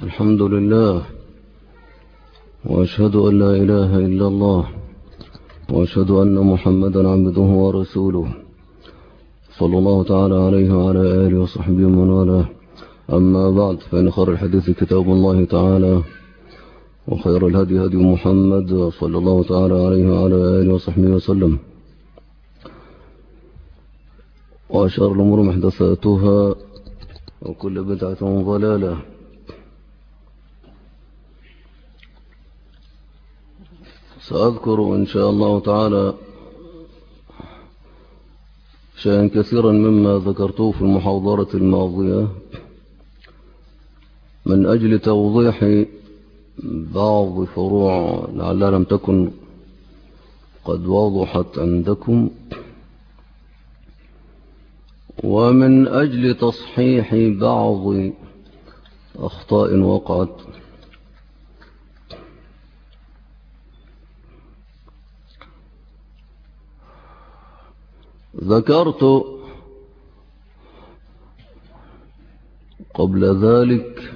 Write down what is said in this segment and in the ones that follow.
الحمد لله، وأشهد أن لا إله إلا الله، وأشهد أن محمدا عبده ورسوله، صلى الله تعالى عليه وعلى آله وصحبه ومن والاه. أما بعد، فإن خير الحديث كتاب الله تعالى، وخير الهدي هدي محمد صلى الله تعالى عليه وعلى آله وصحبه وسلم، وأشهر الأمور محدثاتها، وكل بدعة ضلالة. سأذكر إن شاء الله تعالى شيئا كثيرا مما ذكرته في المحاضرة الماضية من أجل توضيح بعض فروع لعلها لم تكن قد وضحت عندكم، ومن أجل تصحيح بعض أخطاء وقعت. ذكرت قبل ذلك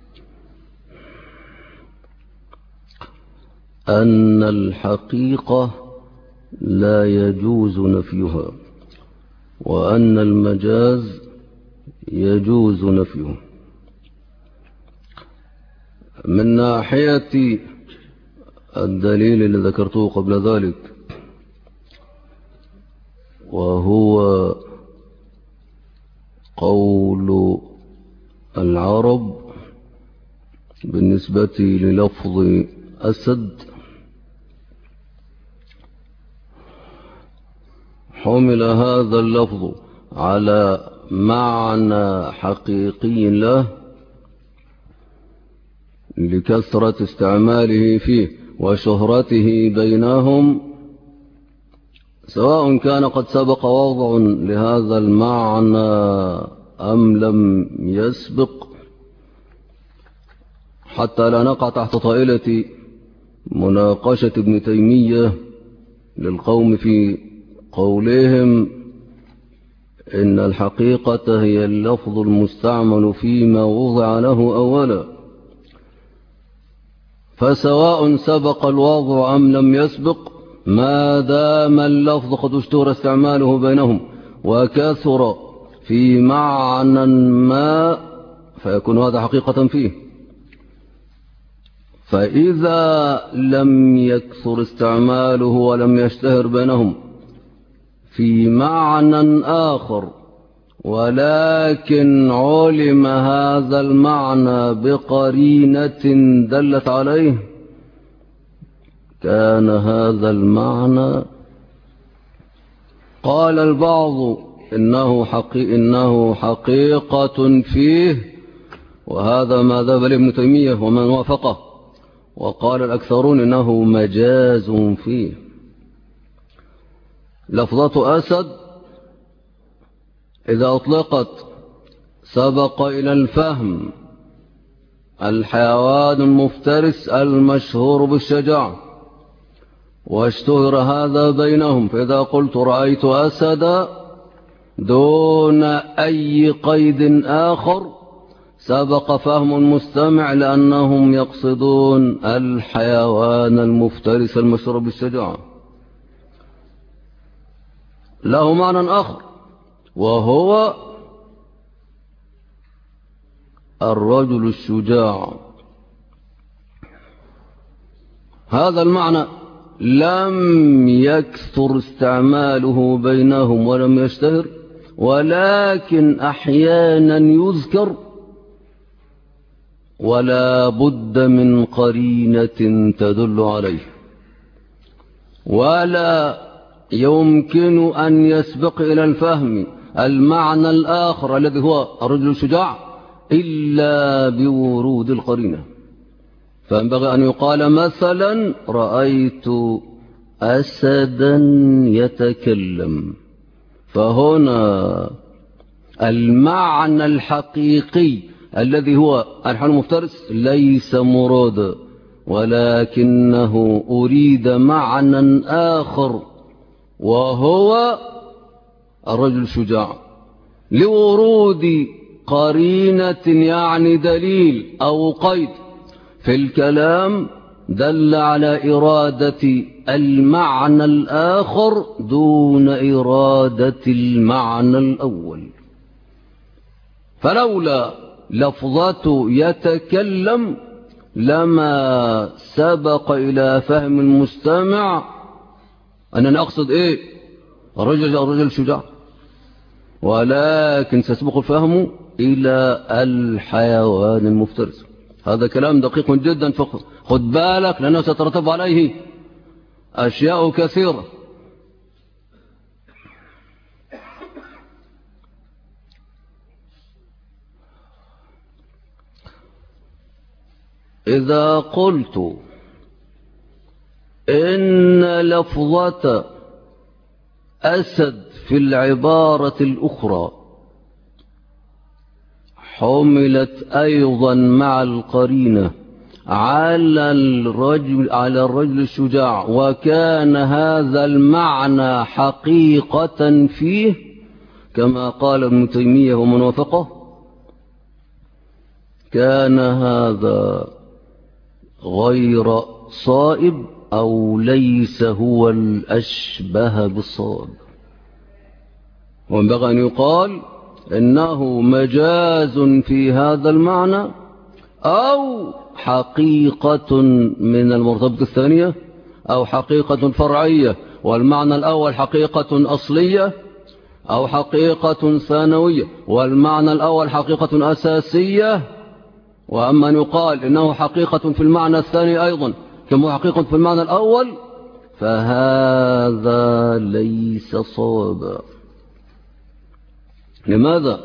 أن الحقيقة لا يجوز نفيها، وأن المجاز يجوز نفيه. من ناحية الدليل الذي ذكرته قبل ذلك، وهو قول العرب بالنسبة للفظ أسد، حمل هذا اللفظ على معنى حقيقي له لكثرة استعماله فيه وشهرته بينهم، سواء كان قد سبق وضع لهذا المعنى أم لم يسبق، حتى لا نقع تحت طائلة مناقشة ابن تيمية للقوم في قولهم إن الحقيقة هي اللفظ المستعمل فيما وضع له أولا، فسواء سبق الوضع أم لم يسبق، ما دام اللفظ قد اشتهر استعماله بينهم وكثر في معنى ما، فيكون هذا حقيقة فيه. فإذا لم يكثر استعماله ولم يشتهر بينهم في معنى آخر، ولكن علم هذا المعنى بقرينة دلت عليه، كان هذا المعنى، قال البعض إنه حقيقة فيه، وهذا ما ذهب إليه ابن تيمية ومن وافقه، وقال الأكثرون إنه مجاز فيه. لفظة أسد إذا أطلقت سبق إلى الفهم الحيوان المفترس المشهور بالشجاعة، واشتهر هذا بينهم، فإذا قلت رأيت أسدا دون أي قيد آخر سبق فهم المستمع، لأنهم يقصدون الحيوان المفترس المشهور بالشجاعة. له معنى آخر، وهو الرجل الشجاع. هذا المعنى لم يكثر استعماله بينهم ولم يشتهر، ولكن أحيانا يذكر، ولا بد من قرينة تدل عليه، ولا يمكن أن يسبق إلى الفهم المعنى الآخر الذي هو الرجل الشجاع إلا بورود القرينة. فينبغي أن يقال مثلا رأيت أسدا يتكلم، فهنا المعنى الحقيقي الذي هو الحيوان المفترس ليس مرادا، ولكنه أريد معنى آخر وهو الرجل الشجاع، لورود قرينة يعني دليل أو قيد في الكلام دل على إرادة المعنى الآخر دون إرادة المعنى الأول. فلولا لفظة يتكلم لما سبق إلى فهم المستمع أنني أقصد إيه؟ الرجل الشجاع، ولكن سيسبق الفهم إلى الحيوان المفترس. هذا كلام دقيق جدا، خد بالك لأنه سترتب عليه أشياء كثيرة. إذا قلت إن لفظة أسد في العبارة الأخرى حملت أيضا مع القرينة على الرجل الشجاع، وكان هذا المعنى حقيقة فيه كما قال ابن تيمية ومن وافقه، كان هذا غير صائب أو ليس هو الأشبه بالصواب. وينبغي أن يقال إنه مجاز في هذا المعنى أو حقيقة من المرتبة الثانية أو حقيقة فرعية، والمعنى الأول حقيقة أصلية أو حقيقة ثانوية، والمعنى الأول حقيقة أساسية. وأما أن يقال إنه حقيقة في المعنى الثاني أيضا كما حقيقة في المعنى الأول فهذا ليس صوابا. لماذا؟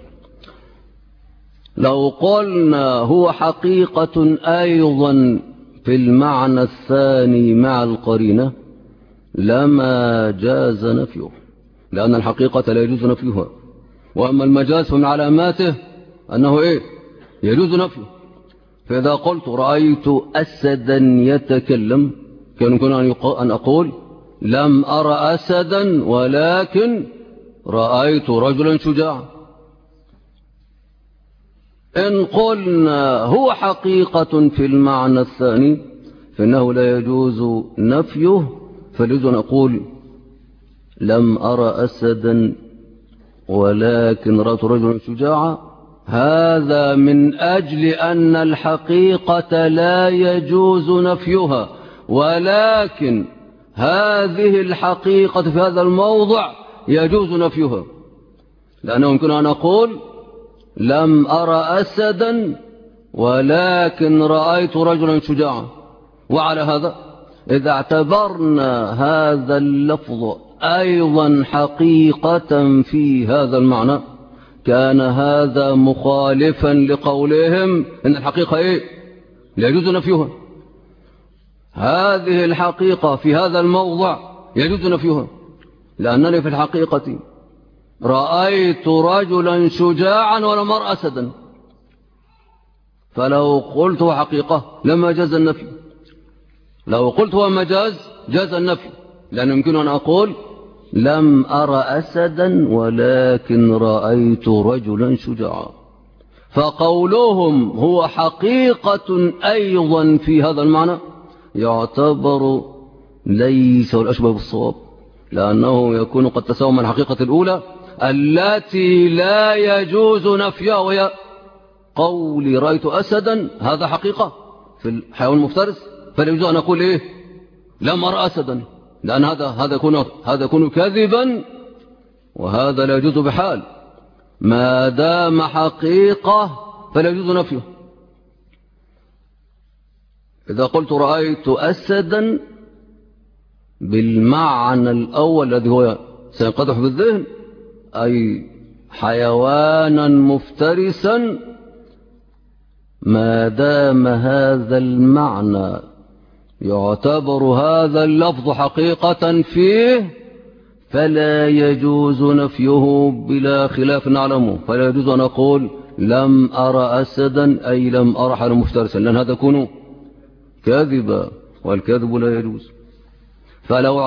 لو قلنا هو حقيقة أيضا في المعنى الثاني مع القرينة لما جاز نفيه، لأن الحقيقة لا يجوز نفيها. وأما المجاز فمن علاماته أنه إيه؟ يجوز نفيه. فإذا قلت رأيت أسدا يتكلم كان يمكن أن أقول لم أرى أسدا ولكن رأيت رجلا شجاعا. إن قلنا هو حقيقة في المعنى الثاني فإنه لا يجوز نفيه، فلذا نقول لم أرى أسدا ولكن رأيت رجلا شجاعا. هذا من أجل أن الحقيقة لا يجوز نفيها، ولكن هذه الحقيقة في هذا الموضع يجوز نفيها، لأنه يمكن أن أقول لم أرى أسدا ولكن رأيت رجلا شجاعا. وعلى هذا إذا اعتبرنا هذا اللفظ أيضا حقيقة في هذا المعنى كان هذا مخالفا لقولهم إن الحقيقة إيه؟ لا يجوز نفيها. هذه الحقيقة في هذا الموضع يجوز نفيها، لأنني في الحقيقة رأيت رجلا شجاعا ولم أرى أسدا، فلو قلت هو حقيقة لما جاز النفي. لو قلت هو مجاز جاز النفي، لأنه يمكن أن أقول لم أرى أسدا ولكن رأيت رجلا شجاعا. فقولهم هو حقيقة أيضا في هذا المعنى يعتبر ليس الأشبه بالصواب، لأنه يكون قد تساوى من الحقيقة الأولى التي لا يجوز نفيها، وهي قولي رأيت أسدا. هذا حقيقة في الحيوان المفترس، فلا يجوز أن أقول إيه لم أرى أسدا، لأن هذا يكون كذبا، وهذا لا يجوز بحال. ما دام حقيقة فلا يجوز نفيه. إذا قلت رأيت أسدا بالمعنى الأول الذي هو سينقدح بالذهن أي حيوانا مفترسا، ما دام هذا المعنى يعتبر هذا اللفظ حقيقة فيه فلا يجوز نفيه بلا خلاف نعلمه. فلا يجوز أن أقول لم أرى أسدا أي لم أرى حيوانا مفترسا، لأن هذا يكون كاذبا، والكذب لا يجوز. فلو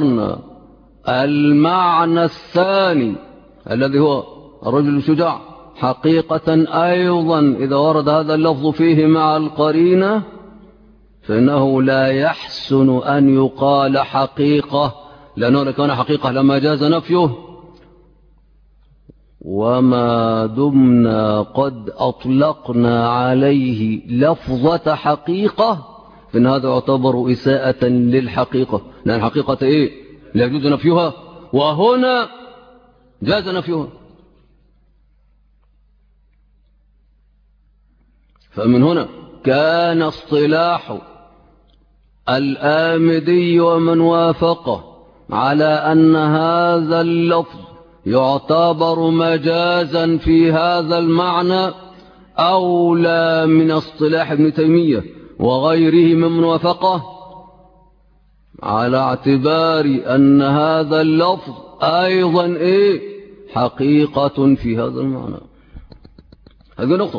اعتبرنا المعنى الثاني الذي هو الرجل الشجاع حقيقة أيضا إذا ورد هذا اللفظ فيه مع القرينة فإنه لا يحسن أن يقال حقيقة، لأنه كان حقيقة لما جاز نفيه، وما دمنا قد أطلقنا عليه لفظة حقيقة فإن هذا يعتبر إساءة للحقيقة، لأن الحقيقة إيه؟ لا يجوز نفيها، وهنا جاز نفيها. فمن هنا كان اصطلاح الآمدي ومن وافقه على أن هذا اللفظ يعتبر مجازا في هذا المعنى أولى من اصطلاح ابن تيمية وغيره ممن وافقه، على اعتبار أن هذا اللفظ أيضا إيه؟ حقيقة في هذا المعنى. هذه نقطة.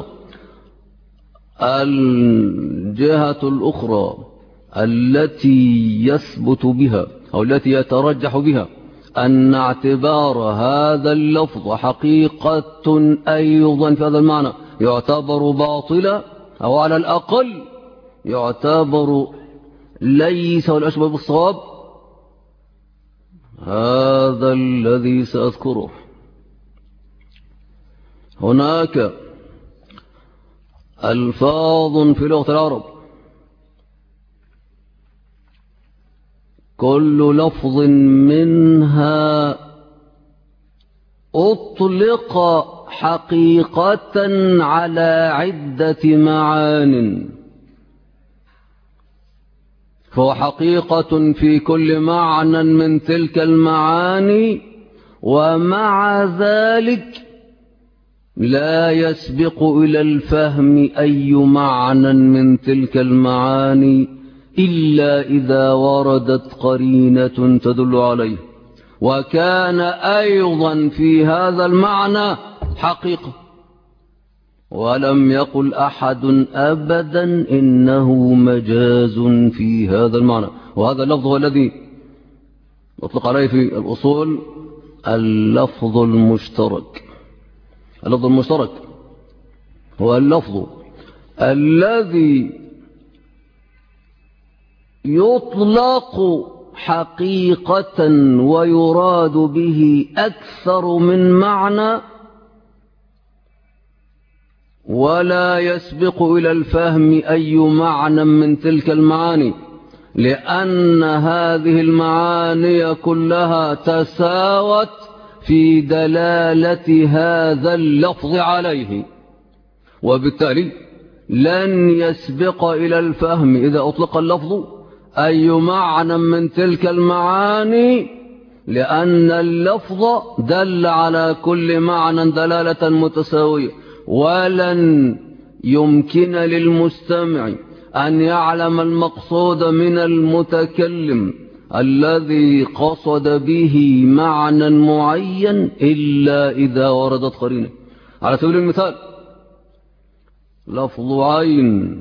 الجهة الأخرى التي يثبت بها أو التي يترجح بها أن اعتبار هذا اللفظ حقيقة أيضا في هذا المعنى يعتبر باطلا، أو على الأقل يعتبر ليس والأشبه بالصواب، هذا الذي سأذكره. هناك ألفاظ في لغة العرب كل لفظ منها أطلق حقيقة على عدة معان، فهو حقيقة في كل معنى من تلك المعاني، ومع ذلك لا يسبق إلى الفهم أي معنى من تلك المعاني إلا إذا وردت قرينة تدل عليه، وكان أيضا في هذا المعنى حقيقة، ولم يقل أحد أبدا إنه مجاز في هذا المعنى. وهذا اللفظ هو الذي يطلق عليه في الأصول اللفظ المشترك. اللفظ المشترك هو اللفظ الذي يطلق حقيقة ويراد به أكثر من معنى، ولا يسبق إلى الفهم أي معنى من تلك المعاني، لأن هذه المعاني كلها تساوت في دلالة هذا اللفظ عليه، وبالتالي لن يسبق إلى الفهم إذا أطلق اللفظ أي معنى من تلك المعاني، لأن اللفظ دل على كل معنى دلالة متساوية، ولن يمكن للمستمع أن يعلم المقصود من المتكلم الذي قصد به معنى معين إلا إذا وردت قرينة. على سبيل المثال لفظ عين،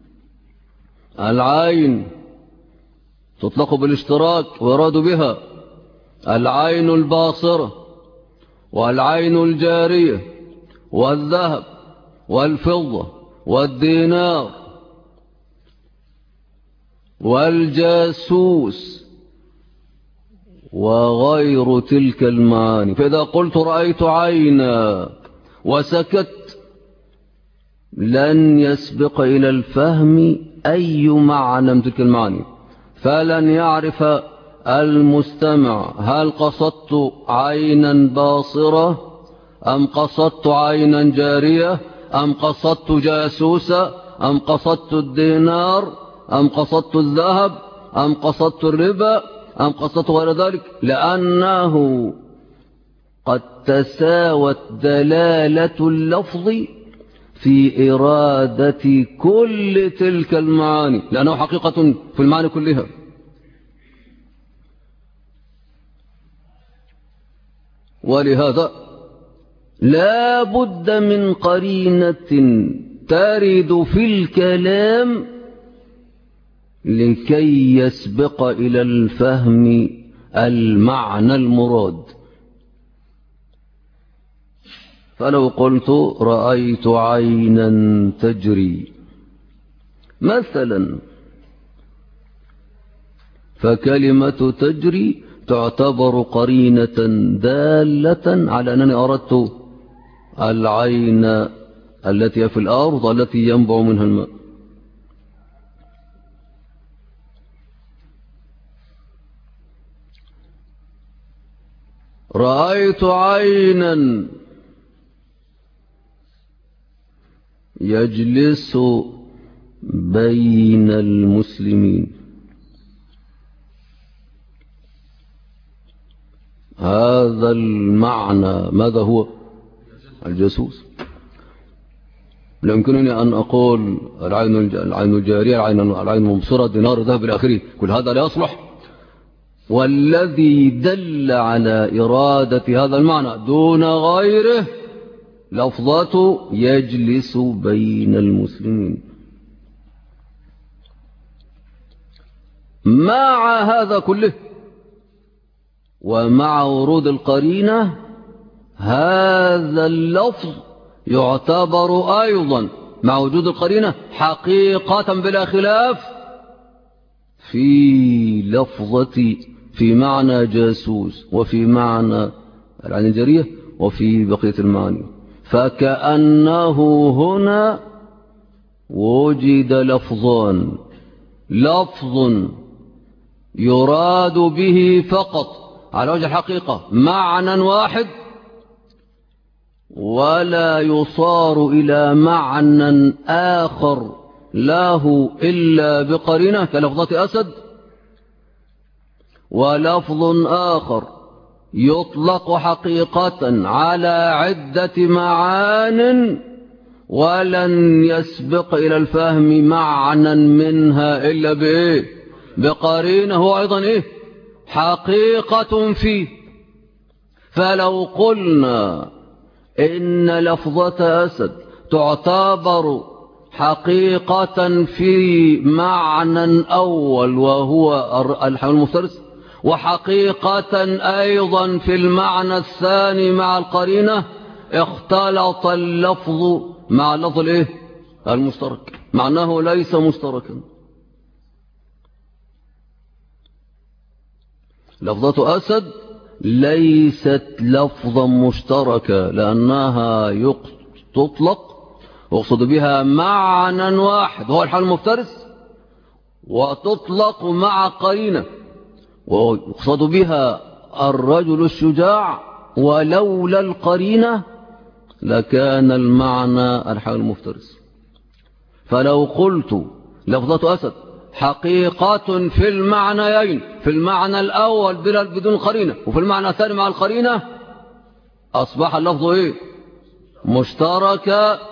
العين تطلق بالاشتراك ويراد بها العين الباصرة والعين الجارية والذهب والفضة والدينار والجاسوس وغير تلك المعاني. فإذا قلت رأيت عينا وسكت لن يسبق إلى الفهم أي معنى من تلك المعاني، فلن يعرف المستمع هل قصدت عينا باصرة أم قصدت عينا جارية أم قصدت جاسوسة أم قصدت الدينار أم قصدت الذهب أم قصدت الربا أم قصدت غير ذلك، لأنه قد تساوت دلالة اللفظ في إرادة كل تلك المعاني، لأنه حقيقة في المعاني كلها. ولهذا لا بد من قرينة ترد في الكلام لكي يسبق إلى الفهم المعنى المراد. فلو قلت رأيت عينا تجري مثلا، فكلمة تجري تعتبر قرينة دالة على أنني أردت العين التي في الأرض التي ينبع منها الماء. رأيت عينا يجلس بين المسلمين، هذا المعنى ماذا هو؟ الجاسوس. لا يمكنني أن أقول العين الجارية، العين المبصرة، دينار، ذهب إلى آخره، كل هذا لا يصلح. والذي دل على إرادة هذا المعنى دون غيره لفظة يجلس بين المسلمين. مع هذا كله ومع ورود القرينة هذا اللفظ يعتبر أيضا مع وجود القرينة حقيقة بلا خلاف في لفظة، في معنى جاسوس، وفي معنى العين الجارية، وفي بقية المعاني. فكأنه هنا وجد لفظان، لفظ يراد به فقط على وجه الحقيقة معنى واحد، ولا يصار إلى معنى آخر له إلا بقرينة كلفظة أسد، ولفظ آخر يطلق حقيقة على عدة معان ولن يسبق إلى الفهم معنى منها إلا بإيه؟ بقرينة، هو أيضا إيه؟ حقيقة فيه. فلو قلنا إن لفظة أسد تعتبر حقيقة في معنى أول وهو الحيوان المفترس، وحقيقة أيضا في المعنى الثاني مع القرينة، اختلط اللفظ مع اللفظ الايه؟ المشترك، معناه ليس مشتركا. لفظة أسد ليست لفظا مشتركة لأنها تطلق ويقصد بها معنى واحد هو الحيوان المفترس، وتطلق مع قرينة ويقصد بها الرجل الشجاع، ولولا القرينة لكان المعنى الحيوان المفترس. فلو قلت لفظة أسد حقيقة في المعنيين، في المعنى الأول بدون قرينة وفي المعنى الثاني مع القرينة، أصبح اللفظ إيه؟ مشترك.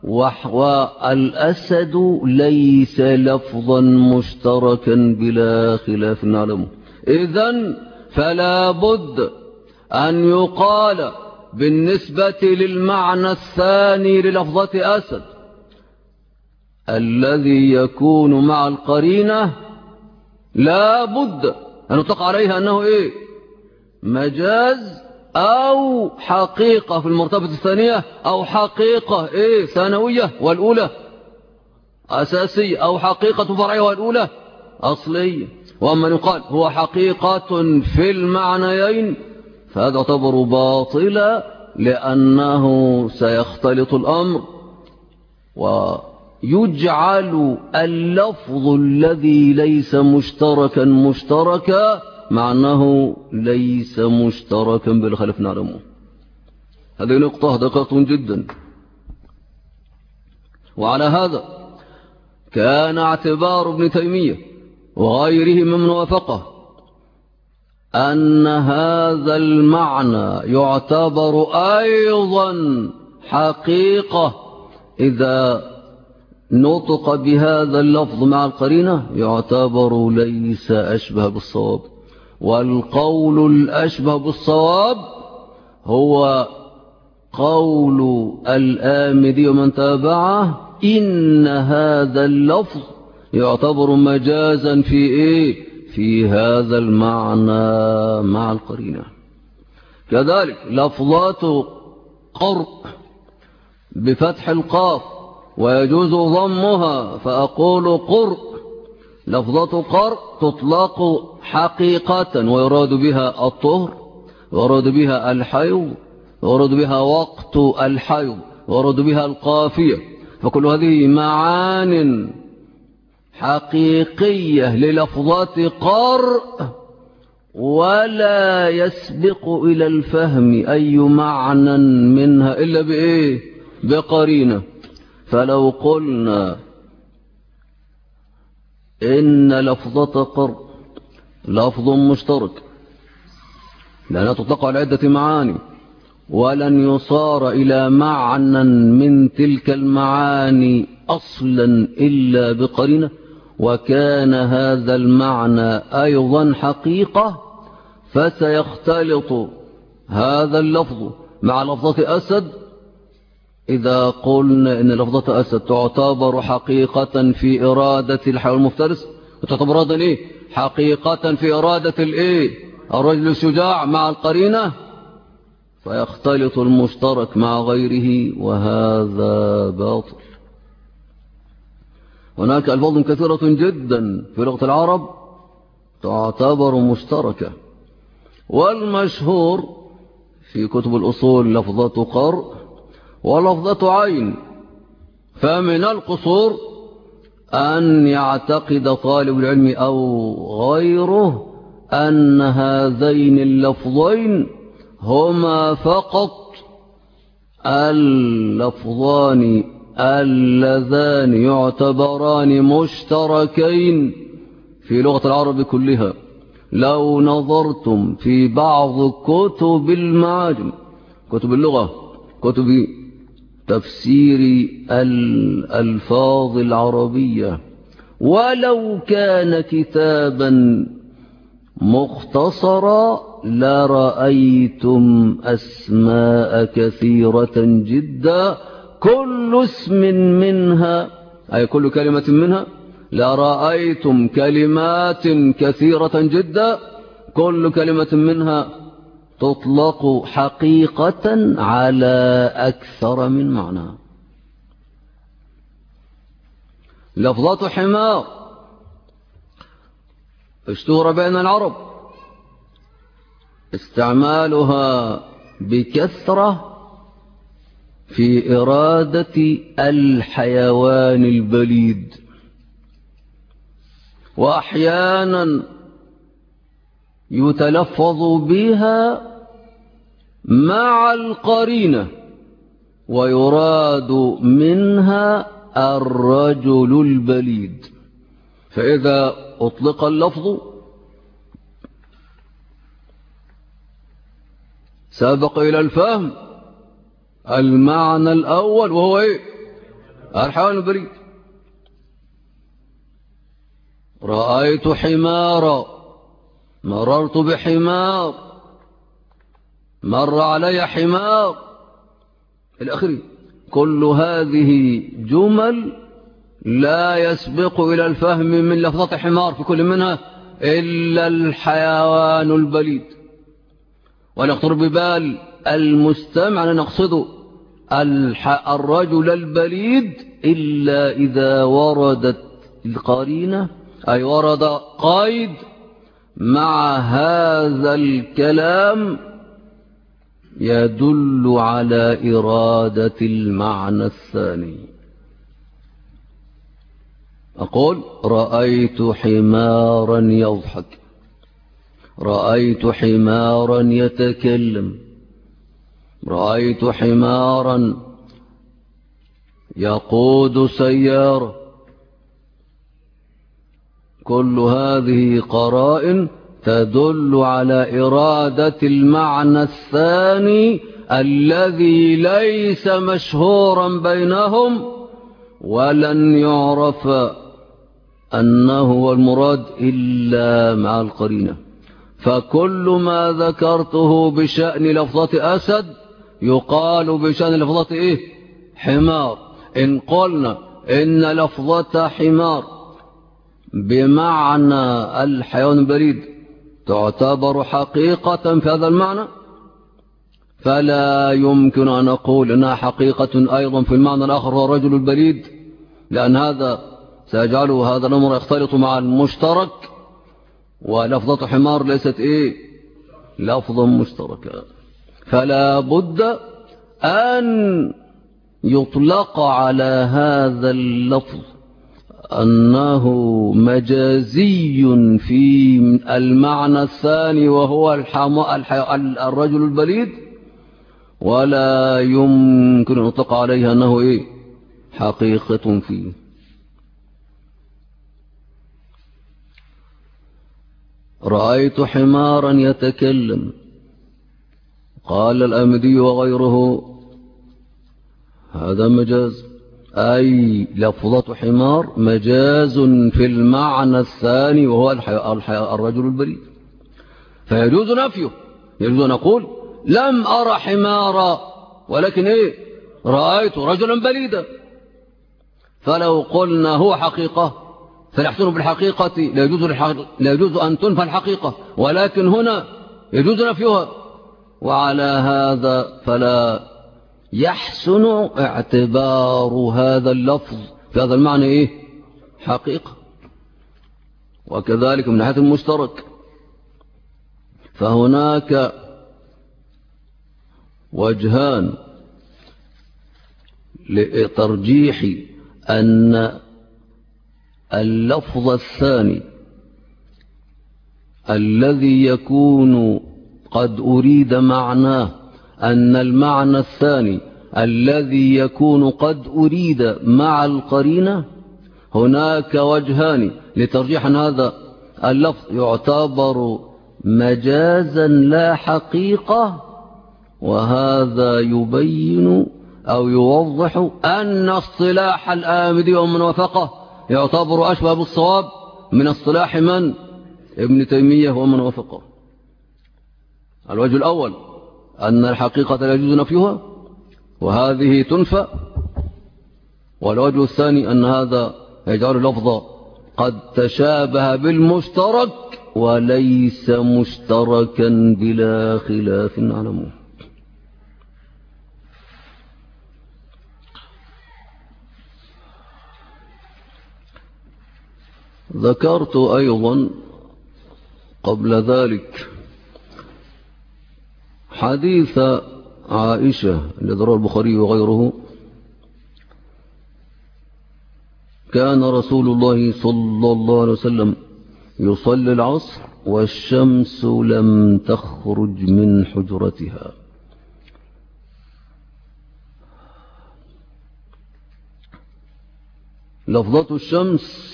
والأسد ليس لفظا مشتركا بلا خلاف نعلمه. إذن فلا بد أن يقال بالنسبة للمعنى الثاني للفظة أسد الذي يكون مع القرينة لا بد أن نطلق عليها أنه إيه؟ مجاز أو حقيقة في المرتبة الثانية، أو حقيقة إيه؟ ثانوية والأولى أساسية، أو حقيقة فرعية والأولى أصلية. وأما يقال هو حقيقة في المعنيين فهذا يعتبر باطلا، لأنه سيختلط الأمر ويجعل اللفظ الذي ليس مشتركا معناه ليس مشتركا بالخلاف نعلمه. هذه نقطة دقيقة جدا. وعلى هذا كان اعتبار ابن تيمية وغيره ممن وافقه أن هذا المعنى يعتبر أيضا حقيقة إذا نطق بهذا اللفظ مع القرينة، يعتبر ليس أشبه بالصواب. والقول الأشبه بالصواب هو قول الآمدي ومن تابعه إن هذا اللفظ يعتبر مجازا في إيه؟ في هذا المعنى مع القرينة. كذلك لفظات قرء بفتح القاف ويجوز ضمها فأقول قرء. لفظة قرء تطلق حقيقة ويراد بها الطهر، ويراد بها الحيض، ويراد بها وقت الحيض، ويراد بها القافية. فكل هذه معان حقيقية للفظة قرء، ولا يسبق إلى الفهم أي معنى منها إلا بإيه؟ بقرينة. فلو قلنا إن لفظة قرء لفظ مشترك لأنها تطلق على عدة معاني، ولن يصار إلى معنى من تلك المعاني أصلا إلا بقرينة، وكان هذا المعنى أيضا حقيقة، فسيختلط هذا اللفظ مع لفظة أسد. إذا قلنا إن لفظة أسد تعتبر حقيقة في إرادة الحيوان المفترس، وتعتبر هذا إيه؟ حقيقة في إرادة الإيه؟ الرجل الشجاع مع القرينة، فيختلط المشترك مع غيره، وهذا باطل. هناك ألفاظ كثيرة جدا في لغة العرب تعتبر مشتركة، والمشهور في كتب الأصول لفظة قرء ولفظة عين. فمن القصور أن يعتقد طالب العلم أو غيره أن هذين اللفظين هما فقط اللفظان اللذان يعتبران مشتركين في لغة العرب كلها. لو نظرتم في بعض كتب المعاجم، كتب اللغة، كتب تفسير الألفاظ العربية، ولو كان كتابا مختصرا لرأيتم أسماء كثيرة جدا، كل اسم منها أي كل كلمة منها، لرأيتم كلمات كثيرة جدا كل كلمة منها تطلق حقيقة على أكثر من معنى. لفظة حمار اشتهر بين العرب استعمالها بكثرة في إرادة الحيوان البليد، وأحيانا يتلفظ بها مع القرينة ويراد منها الرجل البليد. فإذا أطلق اللفظ سابق إلى الفهم المعنى الأول، وهو إيه؟ الحيوان البليد. رأيت حمارا، مررت بحمار، مر علي حمار الآخر. كل هذه جمل لا يسبق إلى الفهم من لفظة حمار في كل منها إلا الحيوان البليد. ونخطر ببال المستمع أن نقصد الرجل البليد إلا إذا وردت القرينة، أي ورد قيد مع هذا الكلام يدل على إرادة المعنى الثاني. أقول رأيت حمارا يضحك، رأيت حمارا يتكلم، رأيت حمارا يقود سيارة. كل هذه قرائن تدل على إرادة المعنى الثاني الذي ليس مشهورا بينهم، ولن يعرف أنه هو المراد إلا مع القرينة. فكل ما ذكرته بشأن لفظة أسد يقال بشأن لفظة إيه؟ حمار. إن قلنا إن لفظة حمار بمعنى الحيوان البليد تعتبر حقيقة في هذا المعنى، فلا يمكن أن أقول أنها حقيقة أيضا في المعنى الآخر هو الرجل البليد، لأن هذا سيجعله هذا الأمر يختلط مع المشترك، ولفظة حمار ليست لفظا مشتركا. فلا بد أن يطلق على هذا اللفظ أنه مجازي في المعنى الثاني وهو الرجل البليد، ولا يمكن أن يطلق عليه أنه حقيقة فيه. رأيت حمارا يتكلم، قال الآمدي وغيره هذا مجاز، أي لفظة حمار مجاز في المعنى الثاني وهو الرجل البليد، فيجوز نفيه. يجوز أن أقول لم أرى حمارا ولكن رأيت رجلا بليدا. فلو قلنا هو حقيقة فنحسن بالحقيقة لا يجوز أن تنفى الحقيقة، ولكن هنا يجوز نفيها، وعلى هذا فلا يحسن اعتبار هذا اللفظ في هذا المعنى حقيقة. وكذلك من ناحية المشترك فهناك وجهان لترجيح أن اللفظ الثاني الذي يكون قد أريد معناه، أن المعنى الثاني الذي يكون قد أريد مع القرينة، هناك وجهان لترجيح أن هذا اللفظ يعتبر مجازا لا حقيقة، وهذا يبين أو يوضح أن اصطلاح الآمدي ومن وافقه يعتبر أشبه بالصواب من اصطلاح من؟ ابن تيمية ومن وافقه. الوجه الأول أن الحقيقة لا يجوز نفيها وهذه تنفى، والوجه الثاني أن هذا يجعل اللفظ قد تشابه بالمشترك وليس مشتركا بلا خلاف نعلمه. ذكرت أيضا قبل ذلك حديث عائشة الذي رواه البخاري وغيره: كان رسول الله صلى الله عليه وسلم يصلي العصر والشمس لم تخرج من حجرتها. لفظة الشمس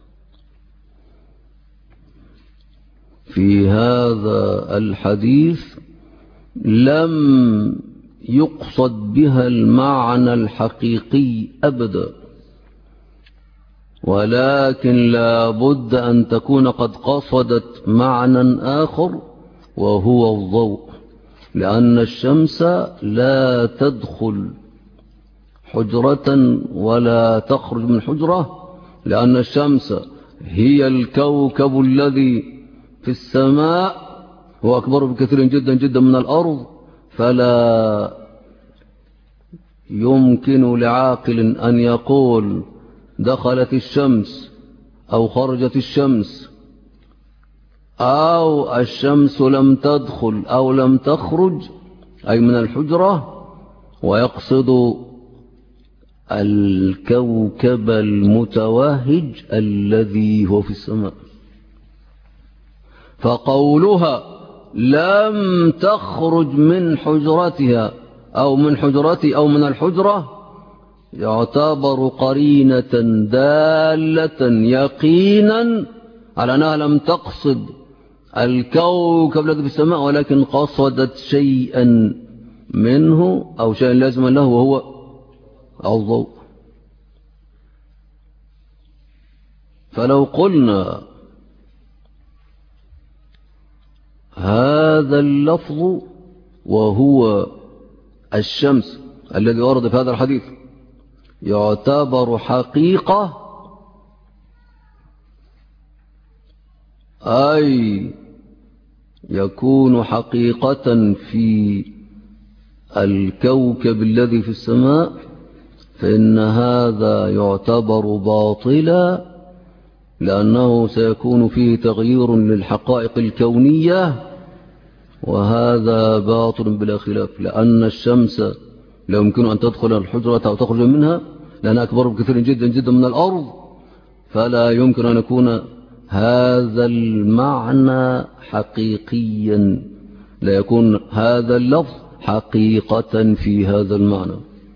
في هذا الحديث لم يقصد بها المعنى الحقيقي أبدا، ولكن لا بد أن تكون قد قصدت معنى آخر وهو الضوء، لأن الشمس لا تدخل حجرة ولا تخرج من حجرة، لأن الشمس هي الكوكب الذي في السماء هو أكبر بكثير جدا جدا من الأرض، فلا يمكن لعاقل أن يقول دخلت الشمس أو خرجت الشمس أو الشمس لم تدخل أو لم تخرج أي من الحجرة، ويقصد الكوكب المتوهج الذي هو في السماء. فقولها لم تخرج من حجرتها أو من حجرتي أو من الحجرة يعتبر قرينة دالة يقينا على أنها لم تقصد الكوكب الذي في السماء، ولكن قصدت شيئا منه أو شيئا لازما له وهو الضوء. فلو قلنا هذا اللفظ وهو الشمس الذي ورد في هذا الحديث يعتبر حقيقة، أي يكون حقيقة في الكوكب الذي في السماء فإن هذا يعتبر باطلا، لأنه سيكون فيه تغيير للحقائق الكونية، وهذا باطل بلا خلاف، لأن الشمس لا يمكن أن تدخل الحجرة أو تخرج منها، لأنها أكبر بكثير جدا جدا من الأرض، فلا يمكن أن يكون هذا المعنى حقيقيا، لا يكون هذا اللفظ حقيقة في هذا المعنى.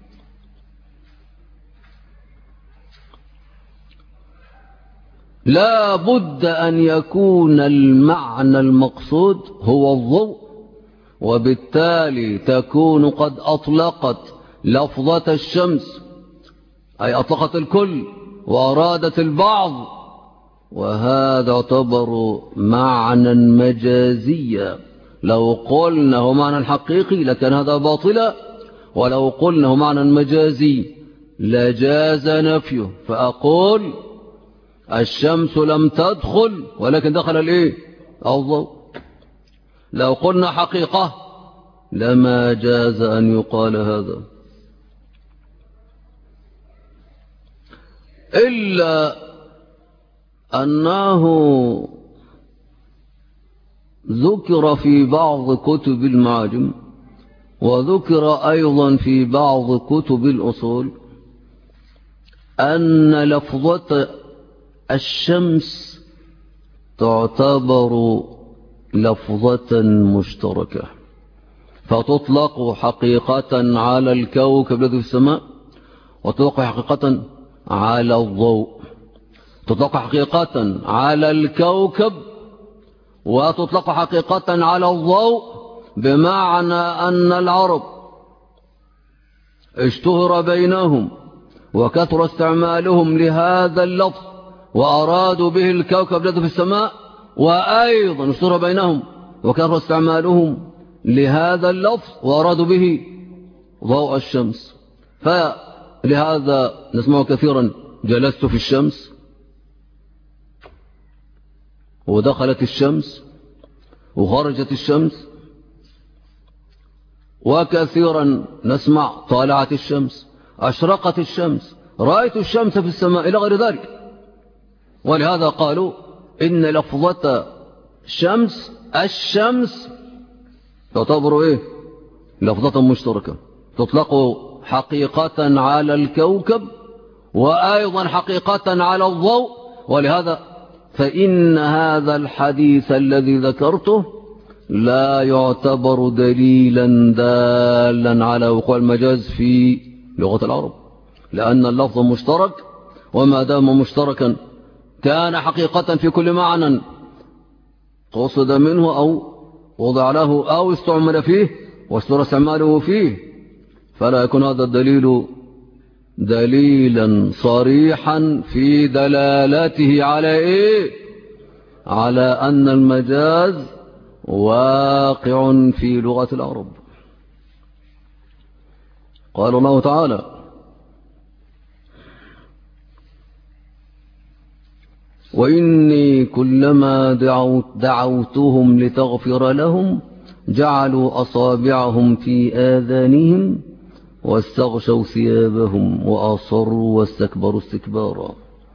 لا بد أن يكون المعنى المقصود هو الضوء، وبالتالي تكون قد أطلقت لفظة الشمس، أي أطلقت الكل وأرادت البعض، وهذا يعتبر معنى مجازيا. لو قلنا هو معنى حقيقي لكان هذا باطلا، ولو قلنا هو معنى مجازي لجاز نفيه، فأقول الشمس لم تدخل ولكن دخل الايه؟ الضوء. لو قلنا حقيقة لما جاز أن يقال هذا، إلا أنه ذكر في بعض كتب المعاجم، وذكر أيضا في بعض كتب الأصول، أن لفظة الشمس تعتبر لفظة مشتركة، فتطلق حقيقة على الكوكب الذي في السماء، وتطلق حقيقة على الضوء، تطلق حقيقة على الكوكب وتطلق حقيقة على الضوء، بمعنى أن العرب اشتهر بينهم وكثر استعمالهم لهذا اللفظ وأرادوا به الكوكب الذي في السماء، وأيضا اشتهر بينهم وكثر استعمالهم لهذا اللفظ وأرادوا به ضوء الشمس. فلهذا نسمع كثيرا جلست في الشمس، ودخلت الشمس، وخرجت الشمس، وكثيرا نسمع طالعت الشمس، أشرقت الشمس، رأيت الشمس في السماء، إلى غير ذلك. ولهذا قالوا إن لفظة الشمس تعتبر إيه؟ لفظة مشتركة، تطلق حقيقة على الكوكب وأيضا حقيقة على الضوء. ولهذا فإن هذا الحديث الذي ذكرته لا يعتبر دليلا دالا على وقوع المجاز في لغة العرب، لأن اللفظ مشترك، وما دام مشتركا كان حقيقة في كل معنى قصد منه أو وضع له أو استعمل فيه واشترى استعماله فيه، فلا يكون هذا الدليل دليلا صريحا في دلالته على إيه؟ على أن المجاز واقع في لغة العرب. قال الله تعالى: وإني كلما دعوتهم لتغفر لهم جعلوا أصابعهم في آذانهم واستغشوا ثيابهم وأصروا واستكبروا استكبارا.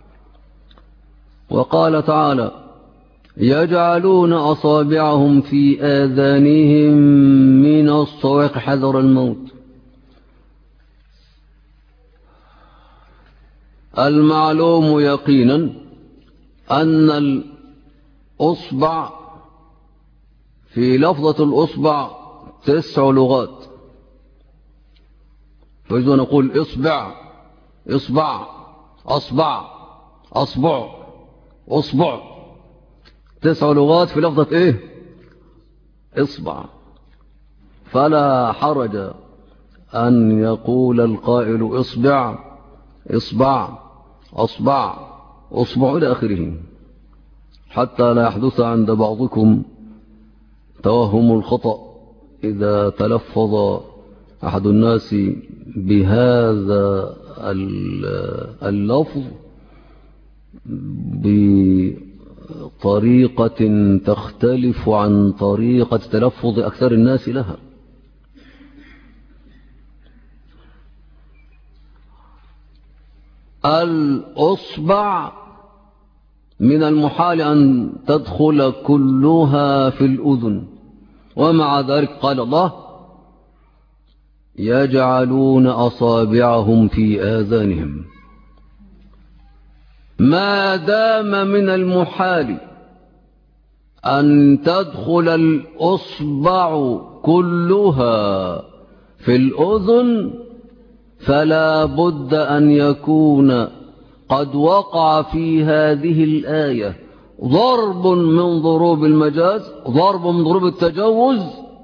وقال تعالى: يجعلون أصابعهم في آذانهم من الصواعق حذر الموت. المعلوم يقينا أن الأصبع في لفظة الأصبع 9 لغات، فإذا نقول إصبع، إصبع، أصبع، أصبع، أصبع، 9 لغات في لفظة إيه؟ إصبع. فلا حرج أن يقول القائل إصبع، إصبع، أصبع، أصبع إلى آخره، حتى لا يحدث عند بعضكم توهم الخطأ إذا تلفظ أحد الناس بهذا اللفظ بطريقة تختلف عن طريقة تلفظ أكثر الناس لها. الأصبع من المحال أن تدخل كلها في الأذن، ومع ذلك قال الله يجعلون أصابعهم في آذانهم. ما دام من المحال أن تدخل الأصبع كلها في الأذن فلا بد أن يكون قد وقع في هذه الآية ضرب من ضروب المجاز، ضرب من ضروب التجوز،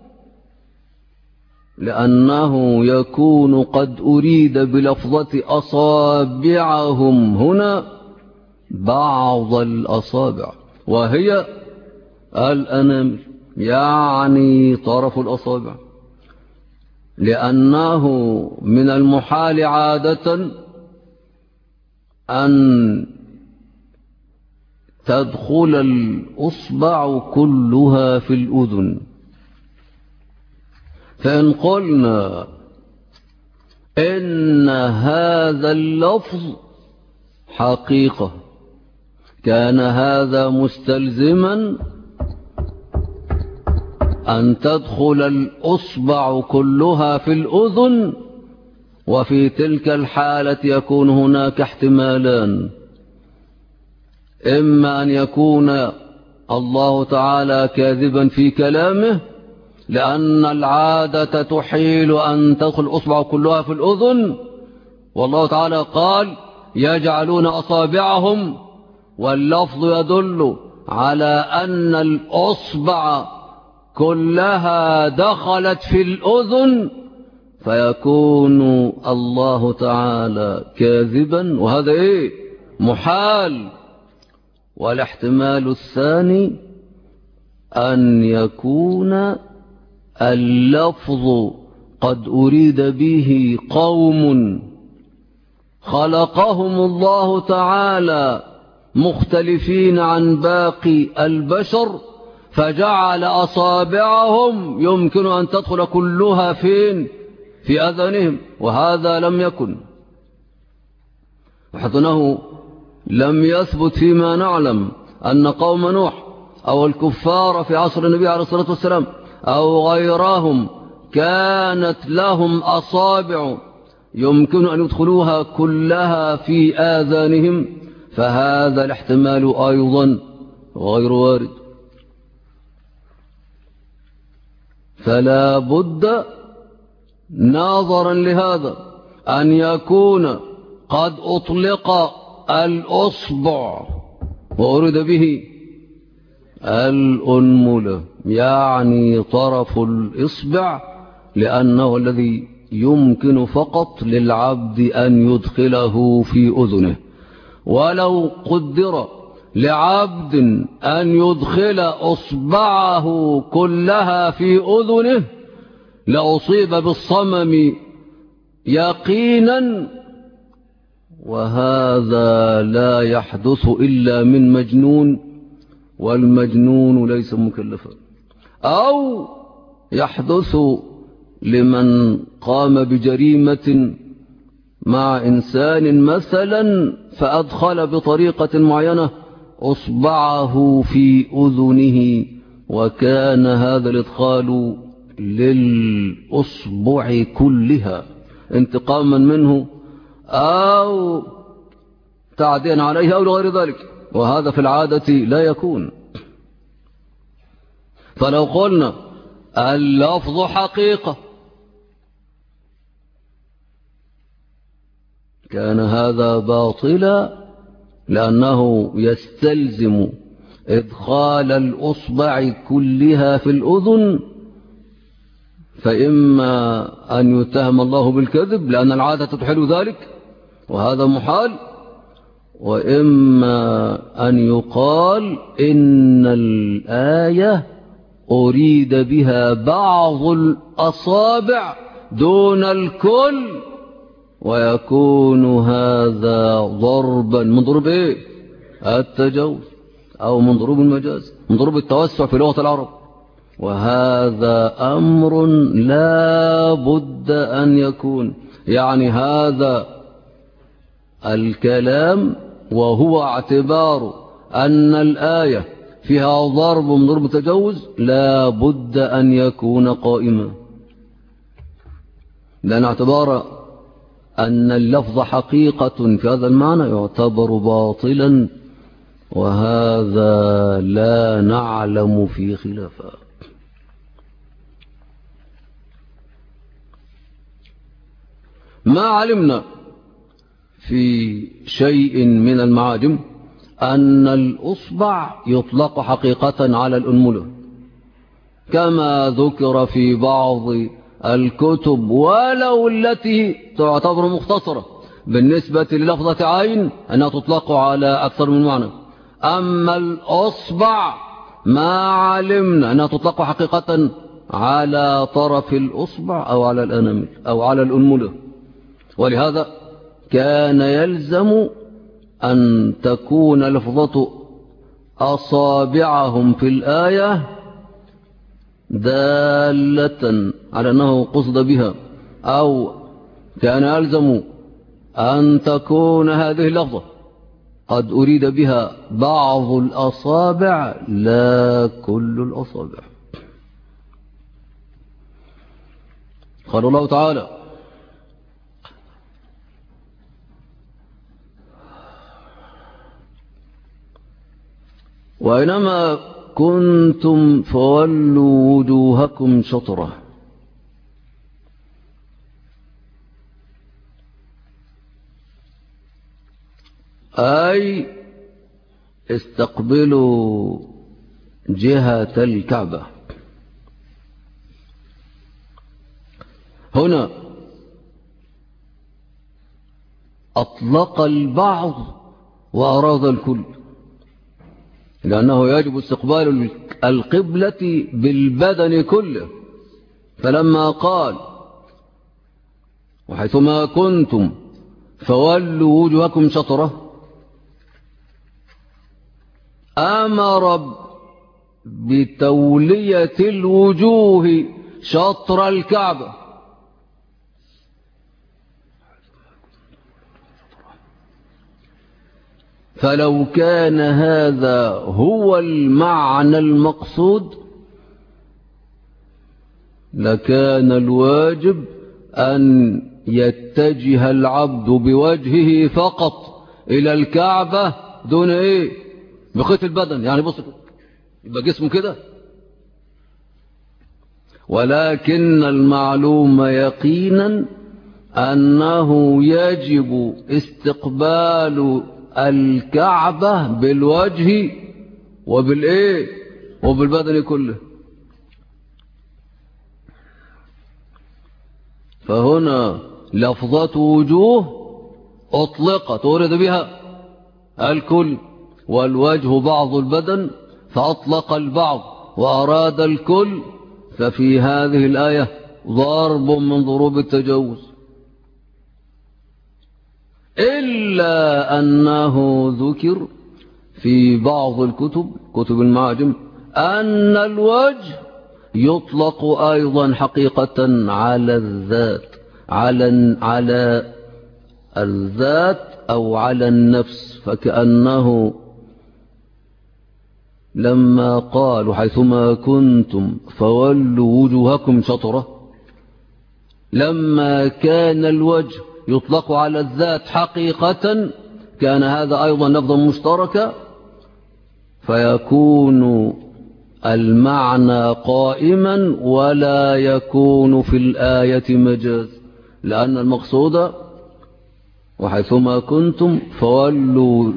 لأنه يكون قد أريد بلفظة أصابعهم هنا بعض الأصابع، وهي الأنامل، يعني طرف الأصابع، لأنه من المحال عادة أن تدخل الأصبع كلها في الأذن. فإن قلنا إن هذا اللفظ حقيقة كان هذا مستلزما أن تدخل الأصبع كلها في الأذن، وفي تلك الحالة يكون هناك احتمالان: إما أن يكون الله تعالى كاذبا في كلامه لأن العادة تحيل أن تدخل الأصبع كلها في الأذن، والله تعالى قال يجعلون أصابعهم، واللفظ يدل على أن الأصبع كلها دخلت في الأذن، فيكون الله تعالى كاذبا، وهذا محال. والاحتمال الثاني أن يكون اللفظ قد أريد به قوم خلقهم الله تعالى مختلفين عن باقي البشر، فجعل أصابعهم يمكن أن تدخل كلها فين؟ في أذانهم، وهذا لم يكن، حتى أنه لم يثبت فيما نعلم أن قوم نوح أو الكفار في عصر النبي عليه الصلاة والسلام أو غيرهم كانت لهم أصابع يمكن أن يدخلوها كلها في آذانهم، فهذا الاحتمال أيضا غير وارد. فلا بد ناظرا لهذا أن يكون قد أطلق الأصبع وأريد به الأنملة، يعني طرف الإصبع، لأنه الذي يمكن فقط للعبد أن يدخله في أذنه. ولو قدر لعبد أن يدخل أصبعه كلها في أذنه لأصيب بالصمم يقينا، وهذا لا يحدث إلا من مجنون، والمجنون ليس مكلفا. أو يحدث لمن قام بجريمة مع إنسان مثلا فأدخل بطريقة معينة أصبعه في أذنه، وكان هذا الإدخال للأصبع كلها انتقاما منه أو تعديا عليه أو لغير ذلك، وهذا في العادة لا يكون. فلو قلنا اللفظ حقيقة كان هذا باطلا، لأنه يستلزم إدخال الأصبع كلها في الأذن، فإما أن يتهم الله بالكذب لأن العادة تحل ذلك وهذا محال، وإما أن يقال إن الآية أريد بها بعض الأصابع دون الكل، ويكون هذا ضربا من ضروب التجوز أو من ضروب المجاز، من ضروب التوسع في لغة العرب، وهذا أمر لا بد أن يكون. يعني هذا الكلام، وهو اعتبار أن الآية فيها ضرب من ضرب التجوز لا بد أن يكون قائما، لأن اعتبار أن اللفظ حقيقة في هذا المعنى يعتبر باطلا، وهذا لا نعلم فيه خلافا. ما علمنا في شيء من المعاجم أن الأصبع يطلق حقيقة على الأنملة، كما ذكر في بعض الكتب ولو التي تعتبر مختصرة بالنسبة للفظة عين أنها تطلق على أكثر من معنى. أما الأصبع ما علمنا أنها تطلق حقيقة على طرف الأصبع أو على الأنامل أو على الأنملة، ولهذا كان يلزم أن تكون لفظة أصابعهم في الآية دالة على أنه قصد بها، أو كان يلزم أن تكون هذه اللفظة قد أريد بها بعض الأصابع لا كل الأصابع. قال الله تعالى: وإنما كنتم فولوا وجوهكم شطرة، أي استقبلوا جهة الكعبة. هنا أطلق البعض وأراد الكل، لأنه يجب استقبال القبلة بالبدن كله، فلما قال: وحيثما كنتم فولوا وجوهكم شطرة، أمر بتولية الوجوه شطر الكعبة، فلو كان هذا هو المعنى المقصود لكان الواجب أن يتجه العبد بوجهه فقط إلى الكعبة دون بقية البدن، يعني بص يبقى جسمه كده. ولكن المعلوم يقينا أنه يجب استقبال الكعبة بالوجه وبالبدن كله. فهنا لفظة وجوه أطلقت ورد بها الكل، والوجه بعض البدن فأطلق البعض وأراد الكل، ففي هذه الآية ضرب من ضروب التجوز، إلا أنه ذكر في بعض كتب المعاجم أن الوجه يطلق أيضا حقيقة على الذات، على الذات أو على النفس، فكأنه لما قالوا حيثما كنتم فولوا وجوهكم شطرة، لما كان الوجه يطلق على الذات حقيقة كان هذا أيضا لفظا مشتركا، فيكون المعنى قائما ولا يكون في الآية مجاز، لأن المقصود وحيثما كنتم فولوا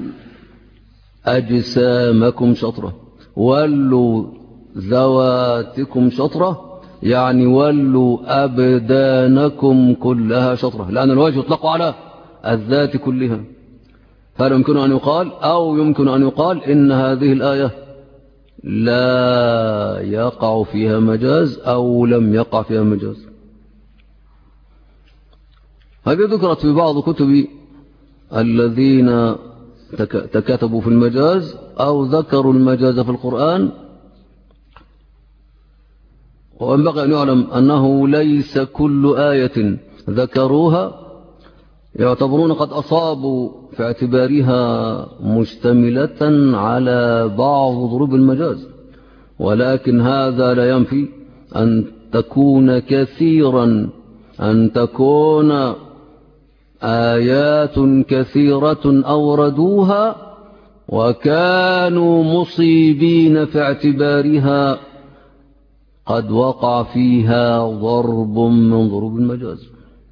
أجسامكم شطرة، ولوا ذواتكم شطرة، يعني ولوا أبدانكم كلها شطرة، لأن الوجه يطلق على الذات كلها. فلا يمكن أن يقال أو يمكن أن يقال إن هذه الآية لا يقع فيها مجاز أو لم يقع فيها مجاز. هذه ذكرت في بعض كتب الذين تكاتبوا في المجاز أو ذكروا المجاز في القرآن، وينبغي أن يعلم أنه ليس كل آية ذكروها يعتبرون قد أصابوا في اعتبارها مشتملة على بعض ضروب المجاز، ولكن هذا لا ينفي أن تكون كثيرا، أن تكون آيات كثيرة أوردوها وكانوا مصيبين في اعتبارها قد وقع فيها ضرب من ضروب المجاز.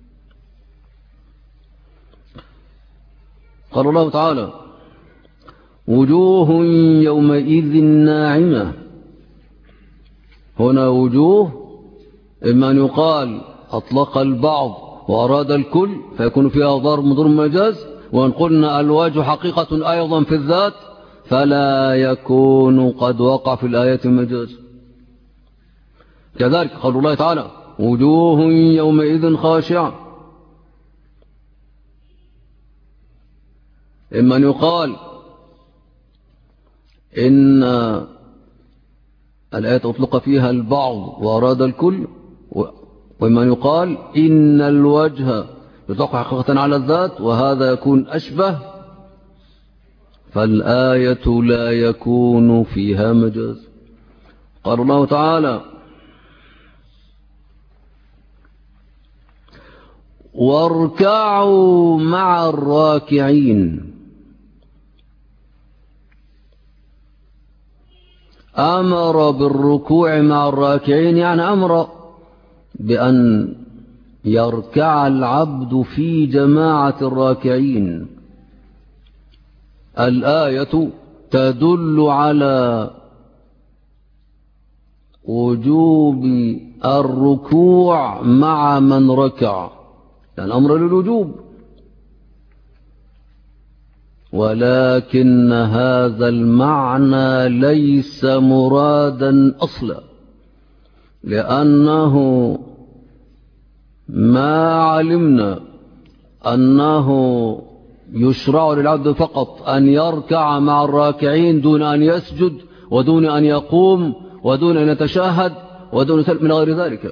قال الله تعالى: وجوه يومئذ ناعمة. هنا وجوه إما أن يقال أطلق البعض وأراد الكل فيكون فيها ضرب من ضروب المجاز، وإن قلنا الوجه حقيقة أيضا في الذات فلا يكون قد وقع في الآية المجاز. كذلك قال الله تعالى: وجوه يومئذ خاشعة. إما أن يقال إن الآية أطلق فيها البعض وأراد الكل، وإما أن يقال إن الوجه يطلق حقيقة على الذات وهذا يكون أشبه، فالآية لا يكون فيها مجاز. قال الله تعالى: واركعوا مع الراكعين. أمر بالركوع مع الراكعين، يعني أمر بأن يركع العبد في جماعة الراكعين. الآية تدل على وجوب الركوع مع من ركع، يعني الأمر للوجوب، ولكن هذا المعنى ليس مرادا أصلا، لأنه ما علمنا أنه يشرع للعبد فقط أن يركع مع الراكعين دون أن يسجد ودون أن يقوم ودون أن يتشاهد ودون من غير ذلك.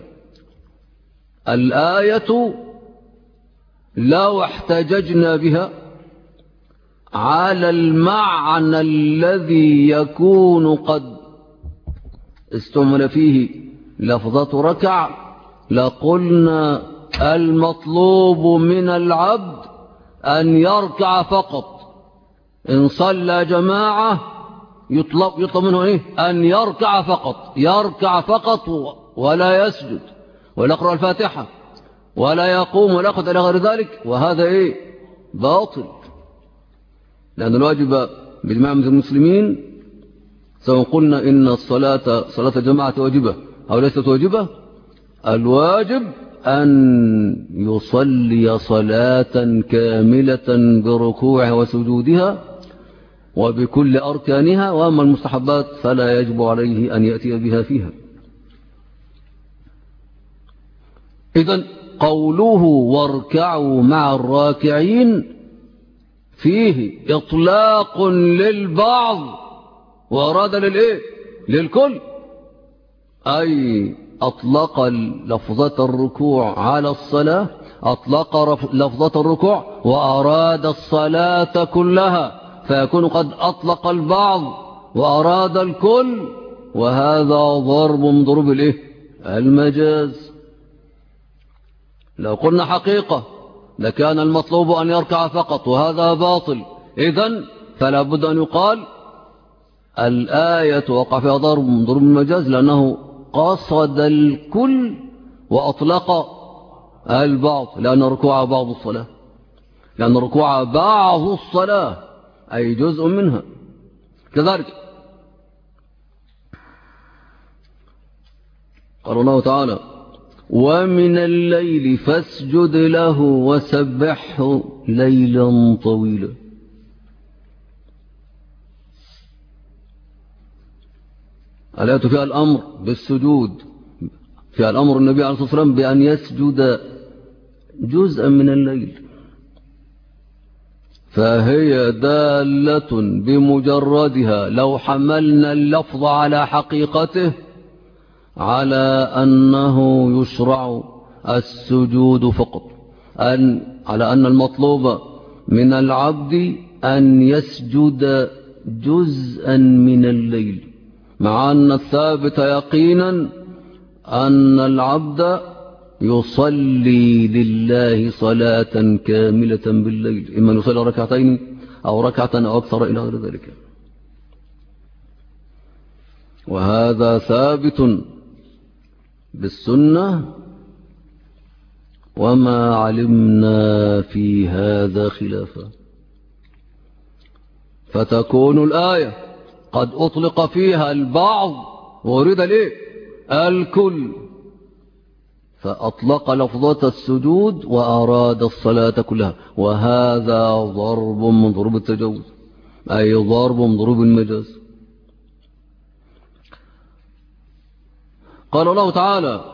الآية لو احتججنا بها على المعنى الذي يكون قد استعمل فيه لفظة ركع لقلنا المطلوب من العبد أن يركع فقط. إن صلى جماعة يطلب منه إيه؟ أن يركع فقط، يركع فقط ولا يسجد ولا يقرأ الفاتحة ولا يقوم ولا يأخذ إلى غير ذلك، وهذا إيه؟ باطل، لأن الواجب بجماعة المسلمين سواء قلنا إن صلاة جماعة واجبة أو ليست واجبة، الواجب أن يصلي صلاة كاملة بركوعها وسجودها وبكل أركانها، وأما المستحبات فلا يجب عليه أن يأتي بها فيها. إذن قوله واركعوا مع الراكعين فيه إطلاق للبعض وأراد للإيه؟ للكل، أي أطلق لفظة الركوع على الصلاة، أطلق لفظة الركوع وأراد الصلاة كلها، فيكون قد أطلق البعض وأراد الكل، وهذا ضرب من ضروب الإيه؟ المجاز. لو قلنا حقيقة لكان المطلوب أن يركع فقط، وهذا باطل. إذن فلا بد أن يقال الآية وقع فيها ضرب من ضروب المجاز، لأنه قصد الكل وأطلق البعض، لأن الركوع بعض الصلاة، لأن الركوع بعض الصلاة أي جزء منها. كذلك قال الله تعالى: ومن الليل فاسجد له وسبحه ليلا طويلا. الآية فيها الأمر بالسجود، فيها الأمر النبي عليه الصلاة والسلام بأن يسجد جزءا من الليل، فهي دالة بمجردها لو حملنا اللفظ على حقيقته على أنه يشرع السجود فقط. على أن المطلوب من العبد أن يسجد جزءا من الليل، مع أن الثابت يقينا أن العبد يصلي لله صلاة كاملة بالليل، إما يصلي ركعتين أو ركعة أو أكثر إلى غير ذلك. وهذا ثابت بالسنة وما علمنا في هذا خلافا. فتكون الآية قد أطلق فيها البعض وأريد ليه الكل، فأطلق لفظة السجود وأراد الصلاة كلها، وهذا ضرب من ضروب التجوز، أي ضرب من ضروب المجاز. قال الله تعالى: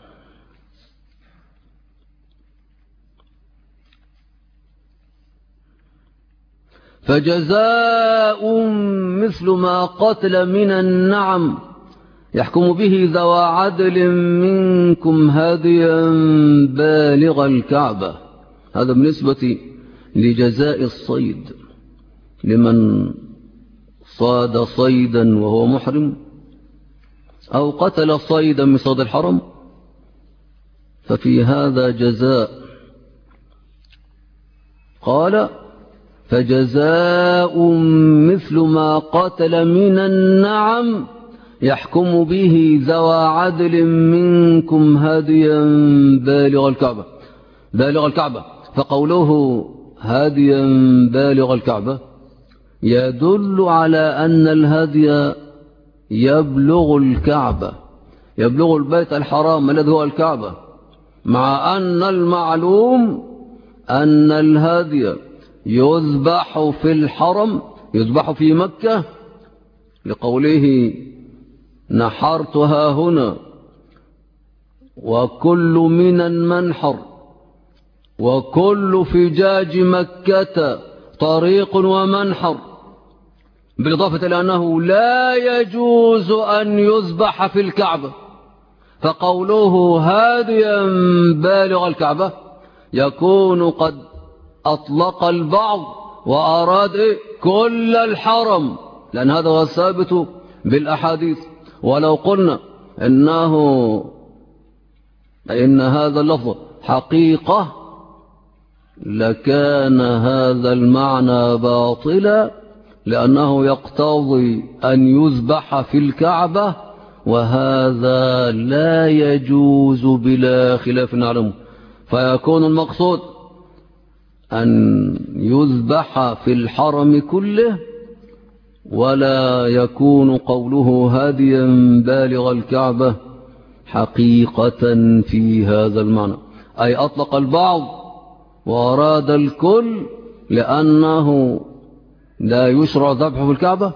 فجزاء مثل ما قتل من النعم يحكم به ذوى عدل منكم هديا بالغ الكعبة. هذا بالنسبة لجزاء الصيد، لمن صاد صيدا وهو محرم أو قتل صيدا من صيد الحرم، ففي هذا جزاء. قال: فجزاء مثل ما قتل من النعم يحكم به ذوى عدل منكم هديا بالغ الكعبة. بالغ الكعبة، فقوله هديا بالغ الكعبة يدل على أن الهدي يبلغ الكعبة، يبلغ البيت الحرام الذي هو الكعبة، مع أن المعلوم أن الهدي يذبح في الحرم، يذبح في مكة، لقوله نحرتها هنا، وكل من المنحر وكل فجاج مكة طريق ومنحر، بالإضافة إلى أنه لا يجوز أن يذبح في الكعبة. فقوله هاديا بالغ الكعبة يكون قد أطلق البعض وأراد كل الحرم، لأن هذا هو الثابت بالأحاديث. ولو قلنا إن هذا اللفظ حقيقة لكان هذا المعنى باطلا، لأنه يقتضي أن يذبح في الكعبة، وهذا لا يجوز بلا خلاف نعلمه. فيكون المقصود أن يذبح في الحرم كله، ولا يكون قوله هاديا بالغ الكعبة حقيقة في هذا المعنى، أي أطلق البعض وأراد الكل، لأنه لا يشرع ذبحه في الكعبة،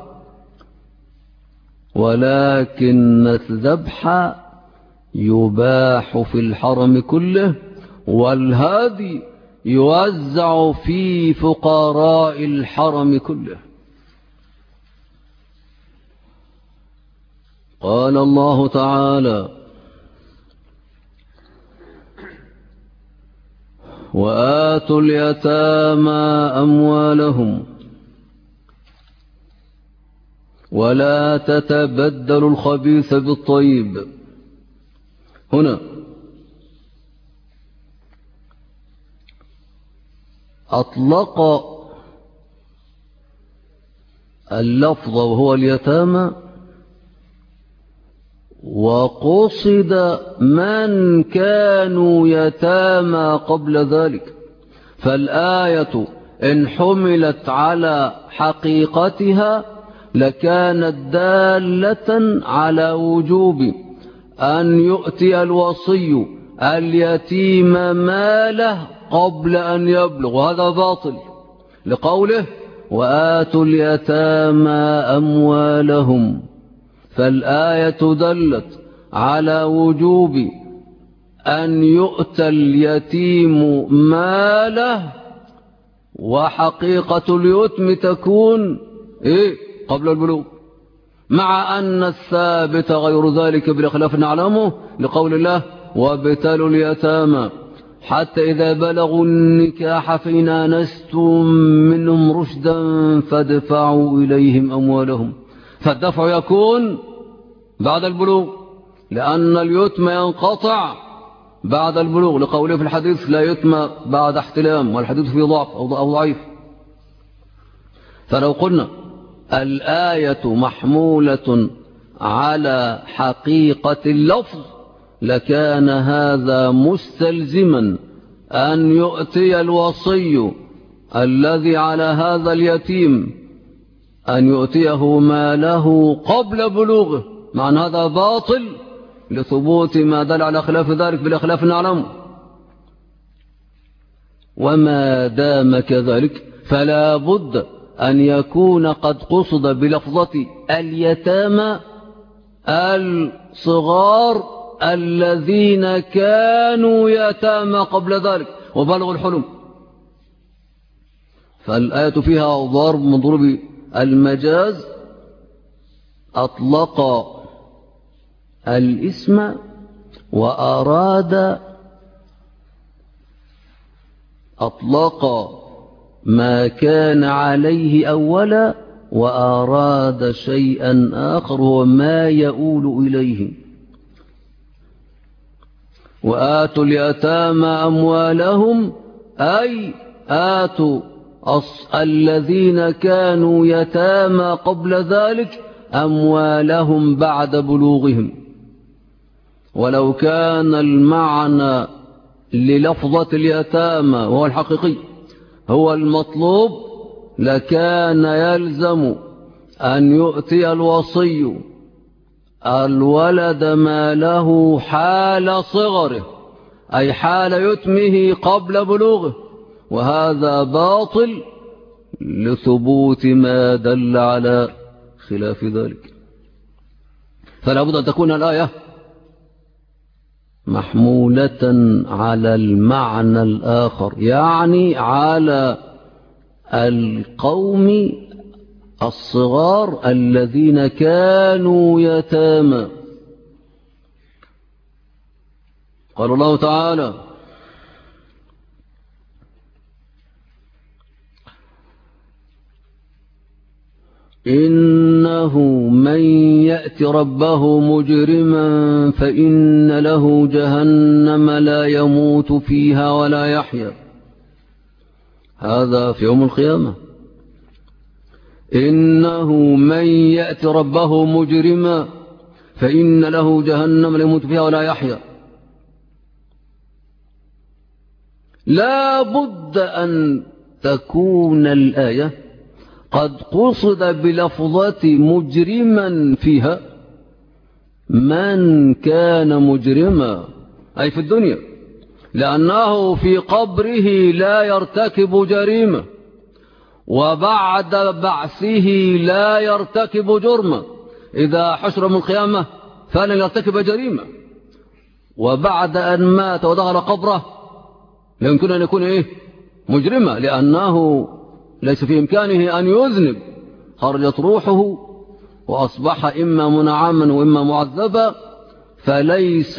ولكن الذبح يباح في الحرم كله، والهادي يوزع في فقراء الحرم كله. قال الله تعالى: وآتوا اليتامى أموالهم ولا تتبدلوا الخبيث بالطيب. هنا أطلق اللفظ وهو اليتامى، وقصد من كانوا يتامى قبل ذلك. فالآية إن حملت على حقيقتها لكانت دالة على وجوب أن يؤتي الوصي اليتيم ماله قبل أن يبلغ، وهذا باطل، لقوله وآتوا اليتامى أموالهم. فالآية دلت على وجوب أن يؤتى اليتيم ماله، وحقيقة اليتم تكون قبل البلوغ، مع أن الثابت غير ذلك بخلاف نعلمه، لقول الله وابتلوا اليتامى حتى إذا بلغوا النكاح فإن آنستم منهم رشدا فادفعوا إليهم أموالهم. فالدفع يكون بعد البلوغ، لأن اليتم ينقطع بعد البلوغ، لقوله في الحديث لا يتم بعد احتلام، والحديث فيه ضعف أو ضعيف. فلو قلنا الآية محمولة على حقيقة اللفظ لكان هذا مستلزما أن يؤتي الوصي الذي على هذا اليتيم أن يؤتيه ماله قبل بلوغه، مع أن هذا باطل لثبوت ما دل على خلاف ذلك بالأخلاف نعلمه. وما دام كذلك فلا بد أن يكون قد قصد بلفظة اليتامى الصغار الذين كانوا يتامى قبل ذلك وبلغوا الحلم. فالآية فيها ضرب من ضروب المجاز، أطلق الاسم وأراد أطلق ما كان عليه أولا وأراد شيئا آخر هو ما يؤول إليه. وآتوا اليتامى أموالهم أي آتوا الذين كانوا يتامى قبل ذلك أموالهم بعد بلوغهم. ولو كان المعنى للفظة اليتامى وهو الحقيقي هو المطلوب لكان يلزم أن يؤتي الوصي الولد ماله حال صغره أي حال يتمه قبل بلوغه، وهذا باطل لثبوت ما دل على خلاف ذلك. فلا بد أن تكون الآية محمولة على المعنى الآخر، يعني على القوم الصغار الذين كانوا يتامى. قال الله تعالى إنه من يأت ربه مجرما فإن له جهنم لا يموت فيها ولا يحيا. هذا في يوم القيامة. إنه من يأت ربه مجرما فإن له جهنم لا يموت فيها ولا يحيا. لا بد أن تكون الآية قد قصد بلفظة مجرما فيها من كان مجرما أي في الدنيا، لأنه في قبره لا يرتكب جريمة، وبعد بعثه لا يرتكب جرما. إذا حشر من القيامة فلن يرتكب جريمة، وبعد أن مات ودخل قبره لا يمكن أن يكون مجرما، لأنه ليس في إمكانه أن يذنب. خرجت روحه وأصبح إما منعما وإما معذبا، فليس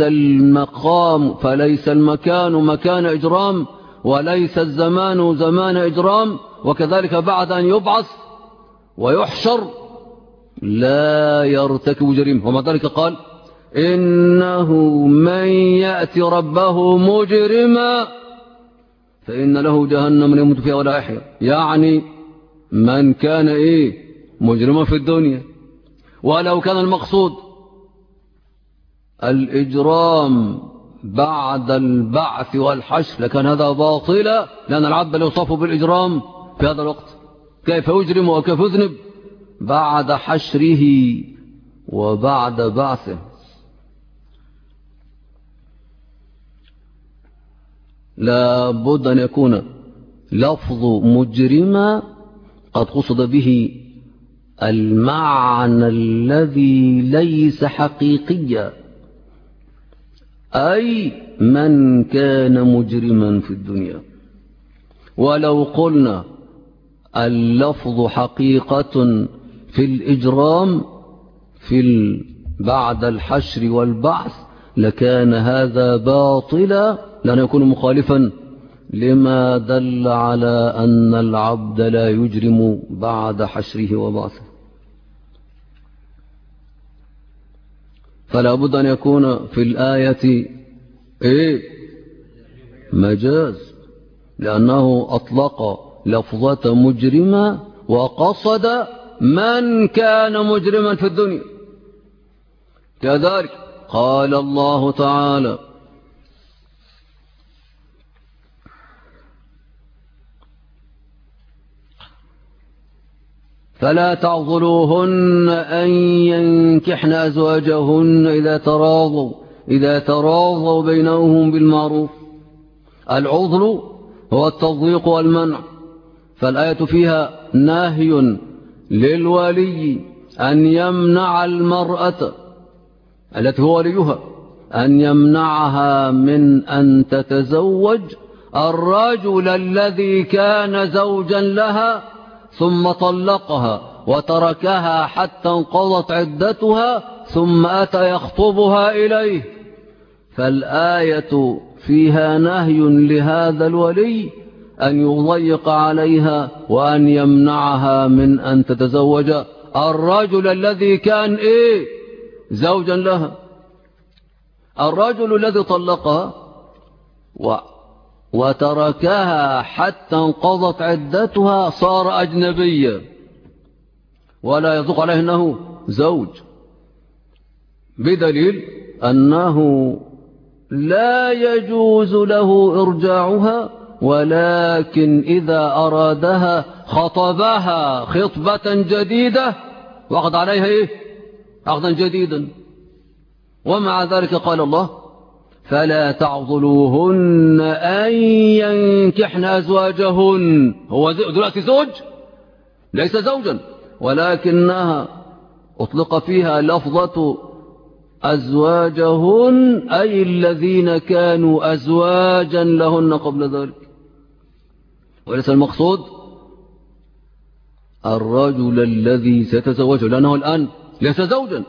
المكان مكان إجرام، وليس الزمان زمان إجرام. وكذلك بعد أن يبعث ويحشر لا يرتكب جريمة. ومع ذلك قال إنه من يأتي ربه مجرما فإن له جهنم لا يموت فيها ولا يحيا، يعني من كان مجرما في الدنيا. ولو كان المقصود الإجرام بعد البعث والحشر لكان هذا باطلا، لأن العبد لا يوصف بالإجرام في هذا الوقت. كيف يجرم وكيف يذنب بعد حشره وبعد بعثه؟ لا بد أن يكون لفظ مجرما قد قصد به المعنى الذي ليس حقيقيا، أي من كان مجرما في الدنيا. ولو قلنا اللفظ حقيقة في الإجرام بعد الحشر والبعث لكان هذا باطلا لأن يكون مخالفا لما دل على أن العبد لا يجرم بعد حشره وبعثه. فلا بد أن يكون في الآية مجاز، لأنه أطلق لفظة مجرمة وقصد من كان مجرما في الدنيا. كذلك قال الله تعالى: فلا تعضلوهن أن ينكحن أزواجهن إذا تراضوا بينهم بالمعروف. العضل هو التضييق والمنع، فالآية فيها نهي للولي أن يمنع المرأة التي هو وليها، أن يمنعها من أن تتزوج الرجل الذي كان زوجا لها ثم طلقها وتركها حتى انقضت عدتها ثم أتى يخطبها إليه. فالآية فيها نهي لهذا الولي أن يضيق عليها وأن يمنعها من أن تتزوج الرجل الذي كان زوجا لها. الرجل الذي طلقها وتركها حتى انقضت عدتها صار أجنبيا ولا يصدق عليه أنه زوج، بدليل أنه لا يجوز له إرجاعها، ولكن إذا أرادها خطبها خطبة جديدة وأخذ عليها أخذا جديدا. ومع ذلك قال الله: فلا تعضلوهن أن ينكحن أزواجهن. هو دلوقتي زوج ليس زوجا، ولكنها أطلق فيها لفظة أزواجهن أي الذين كانوا أزواجا لهن قبل ذلك، وليس المقصود الرجل الذي سيتزوجه، لأنه الآن ليس زوجا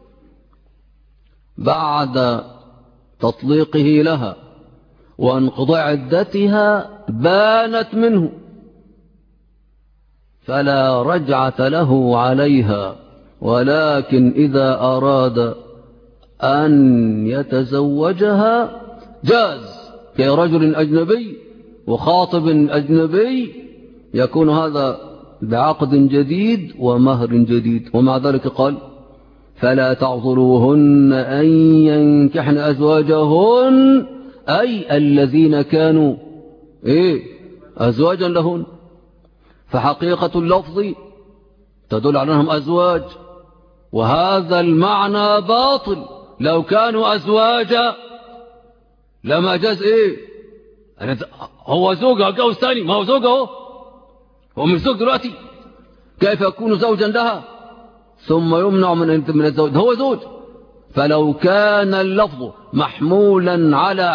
بعد تطليقه لها وانقضاء عدتها بانت منه، فلا رجعة له عليها. ولكن إذا أراد أن يتزوجها جاز كرجل أجنبي وخاطب أجنبي، يكون هذا بعقد جديد ومهر جديد. ومع ذلك قال: فلا تعضلوهن أن ينكحن أزواجهن أي الذين كانوا أزواجا لهن. فحقيقة اللفظ تدل على أنهم أزواج، وهذا المعنى باطل. لو كانوا أزواجا لما جاز هو زوجها جوز ثاني، ما هو زوجه، هو مش زوج دلوقتي، كيف يكون زوجا لها ثم يمنع من الزوج؟ هو زوج. فلو كان اللفظ محمولا على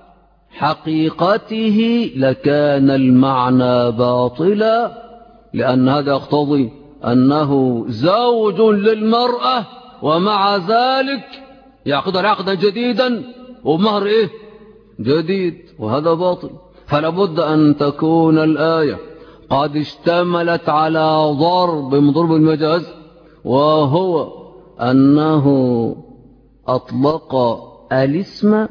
حقيقته لكان المعنى باطلا، لأن هذا يقتضي أنه زوج للمرأة ومع ذلك يعقد عقدا جديدا ومهر جديد، وهذا باطل. فلابد أن تكون الآية قد اشتملت على ضرب من ضرب المجاز، وهو أنه أطلق الاسم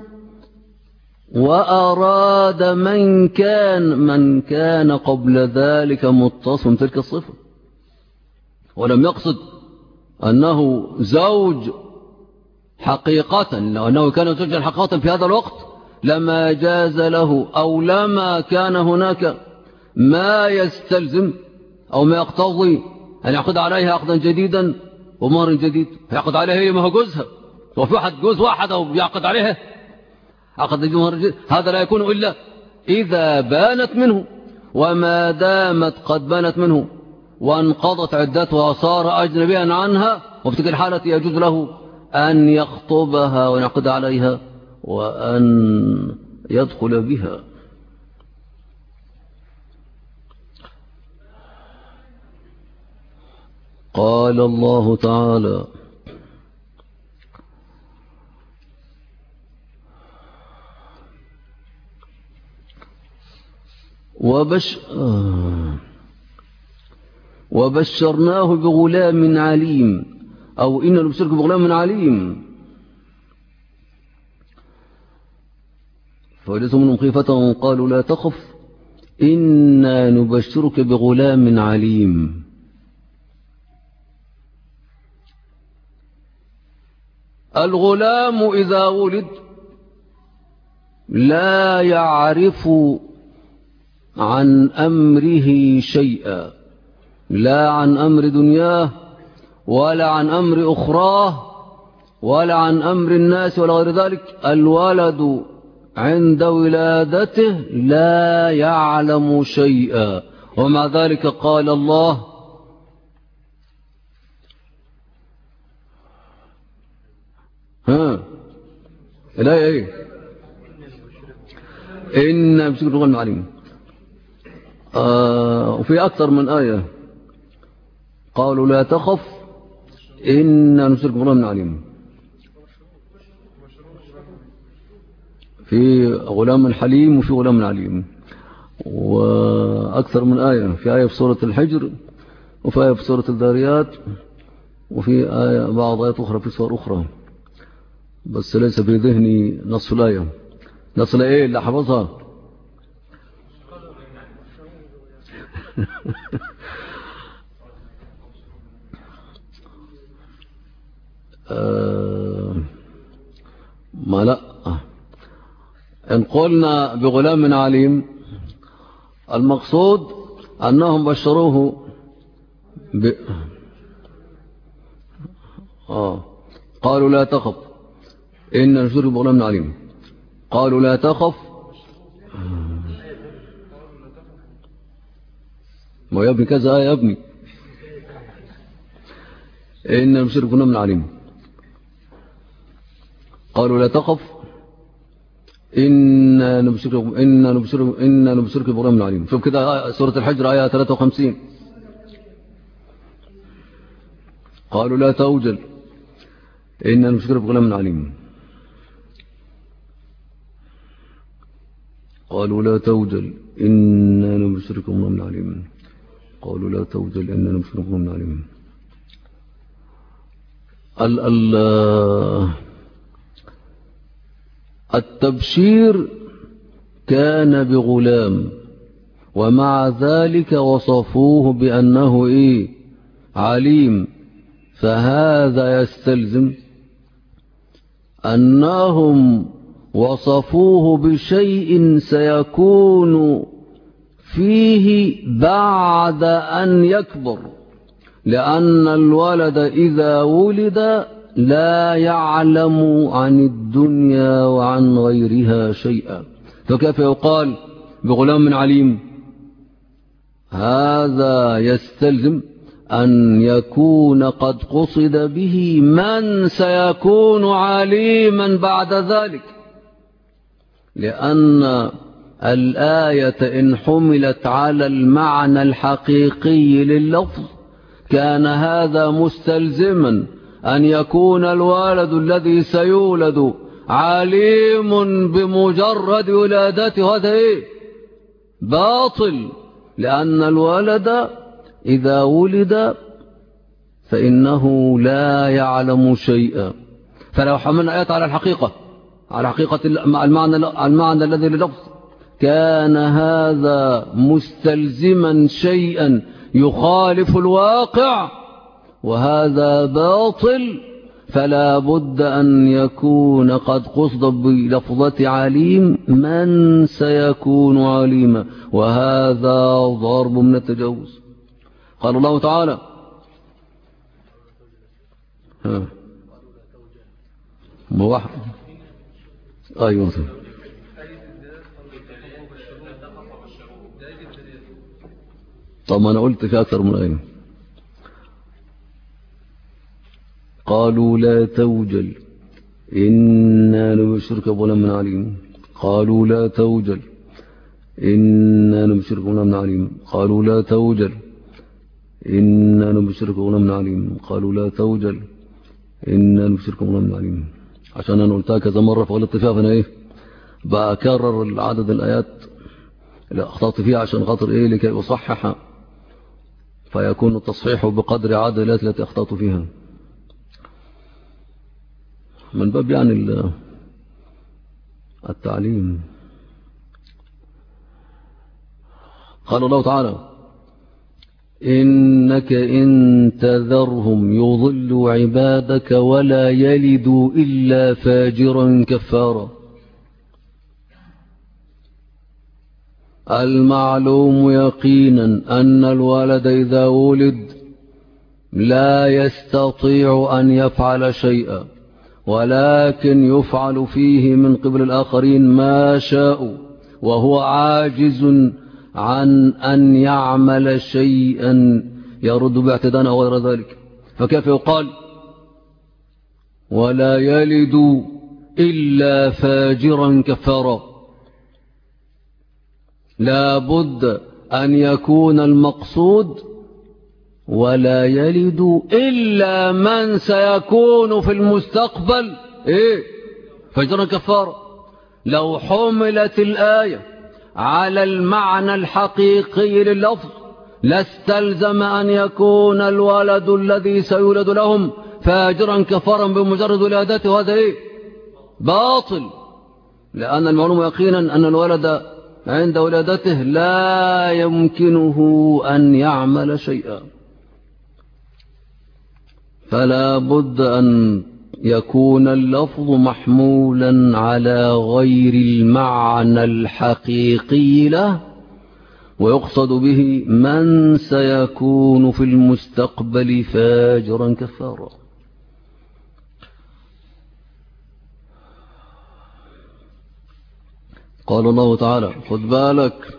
وأراد من كان قبل ذلك متصم تلك الصفة، ولم يقصد أنه زوج حقيقة. لو أنه كان زوجا حقيقة في هذا الوقت لما جاز له، أو لما كان هناك ما يستلزم أو ما يقتضي أن يعقد عليها عقدا جديدا ومهر جديد. يعقد عليها ما هو جوزها، وفي واحد جوز واحد أو يعقد عليها عقد جديد ومهر جديد. هذا لا يكون إلا إذا بانت منه، وما دامت قد بانت منه وانقضت عدتها وصار أجنبيا عنها، وفي تلك الحالة يجوز له أن يخطبها ويعقد عليها وأن يدخل بها. قال الله تعالى: وبشرناه بغلام عليم، أو إنا نبشرك بغلام عليم. فوجدتهم منهم خيفة قالوا لا تخف إنا نبشرك بغلام عليم. الغلام إذا ولد لا يعرف عن أمره شيئا، لا عن أمر دنياه ولا عن أمر أخراه ولا عن أمر الناس ولا غير ذلك. الولد عند ولادته لا يعلم شيئا، ومع ذلك قال الله الآية ايه؟ إن بشكل غلام عليم. وفي أكثر من آية قالوا لا تخف إن نبشرك بغلام عليم. في غلام حليم وفي غلام عليم، وأكثر من آية. في آية في سورة الحجر، وفي آية في سورة الذاريات، وفي آية بعض آيات أخرى في سور أخرى، بس ليس في ذهني نصف الآية. نصف الآية اللي حفظها ما لا. إن قلنا بغلام عليم المقصود أنهم بشروه قالوا لا تخف إن نبشرك بغلام عليم. قالوا لا تخف، ما يا ابني كذا يا ابني، إن نبشرك بغلام عليم. قالوا لا تخف إن نبشرك بغلام عليم. شوف كده سورة الحجر آية 53. قالوا لا توجل إن نبشرك بغلام عليم. قالوا لا توجل إن نبشرك بغلام عليم. قالوا لا توجل إن نبشرك بغلام عليم. التبشير كان بغلام، ومع ذلك وصفوه بأنه عليم. فهذا يستلزم أنهم وصفوه بشيء سيكون فيه بعد أن يكبر، لأن الولد إذا ولد لا يعلم عن الدنيا وعن غيرها شيئا، فكيف يقال بغلام عليم؟ هذا يستلزم أن يكون قد قصد به من سيكون عليما بعد ذلك، لأن الآية إن حملت على المعنى الحقيقي لللفظ كان هذا مستلزما أن يكون الولد الذي سيولد عليم بمجرد ولادته. هذا باطل، لأن الولد إذا ولد فإنه لا يعلم شيئا. فلو حملنا آيات على الحقيقة، على حقيقة المعنى الذي لللفظ، كان هذا مستلزما شيئا يخالف الواقع، وهذا باطل. فلا بد أن يكون قد قصد بلفظة عليم من سيكون عليما، وهذا ضرب من التجاوز. قال الله تعالى موحد أيوة. طب أنا قلت في أكثر من آية. قالوا لا توجل إنا نبشرك بغلام عليم. قالوا لا توجل إنا نبشرك بغلام عليم. قالوا لا توجل إنا نبشرك بغلام عليم. قالوا لا توجل إنا نبشرك بغلام عليم. عشان أنا قلتها كذا مرة فغلطت فيها، فأنا بأكرر عدد الآيات اللي أخطأت فيها عشان خاطر إيه لكي أصحح، فيكون التصحيح بقدر عدلات التي أخطأت فيها، من باب يعني التعليم. قال الله تعالى: إنك إن تذرهم يضلوا عبادك ولا يلدوا إلا فاجرا كفارا. المعلوم يقينا أن الولد إذا ولد لا يستطيع أن يفعل شيئا، ولكن يفعل فيه من قبل الآخرين ما شاء، وهو عاجز عن أن يعمل شيئا يرد باعتداء أو غير ذلك. فكيف يقال ولا يلد إلا فاجرا كفارا؟ لا بد أن يكون المقصود ولا يلد إلا من سيكون في المستقبل فاجرا كفارا. لو حملت الآية على المعنى الحقيقي لللفظ لاستلزم أن يكون الولد الذي سيولد لهم فاجرا كفارا بمجرد ولادته، وهذا باطل، لأن المعلوم يقينا أن الولد عند ولادته لا يمكنه أن يعمل شيئا، فلا بد أن يكون اللفظ محمولا على غير المعنى الحقيقي له، ويقصد به من سيكون في المستقبل فاجرا كفارا. قال الله تعالى: خذ بالك،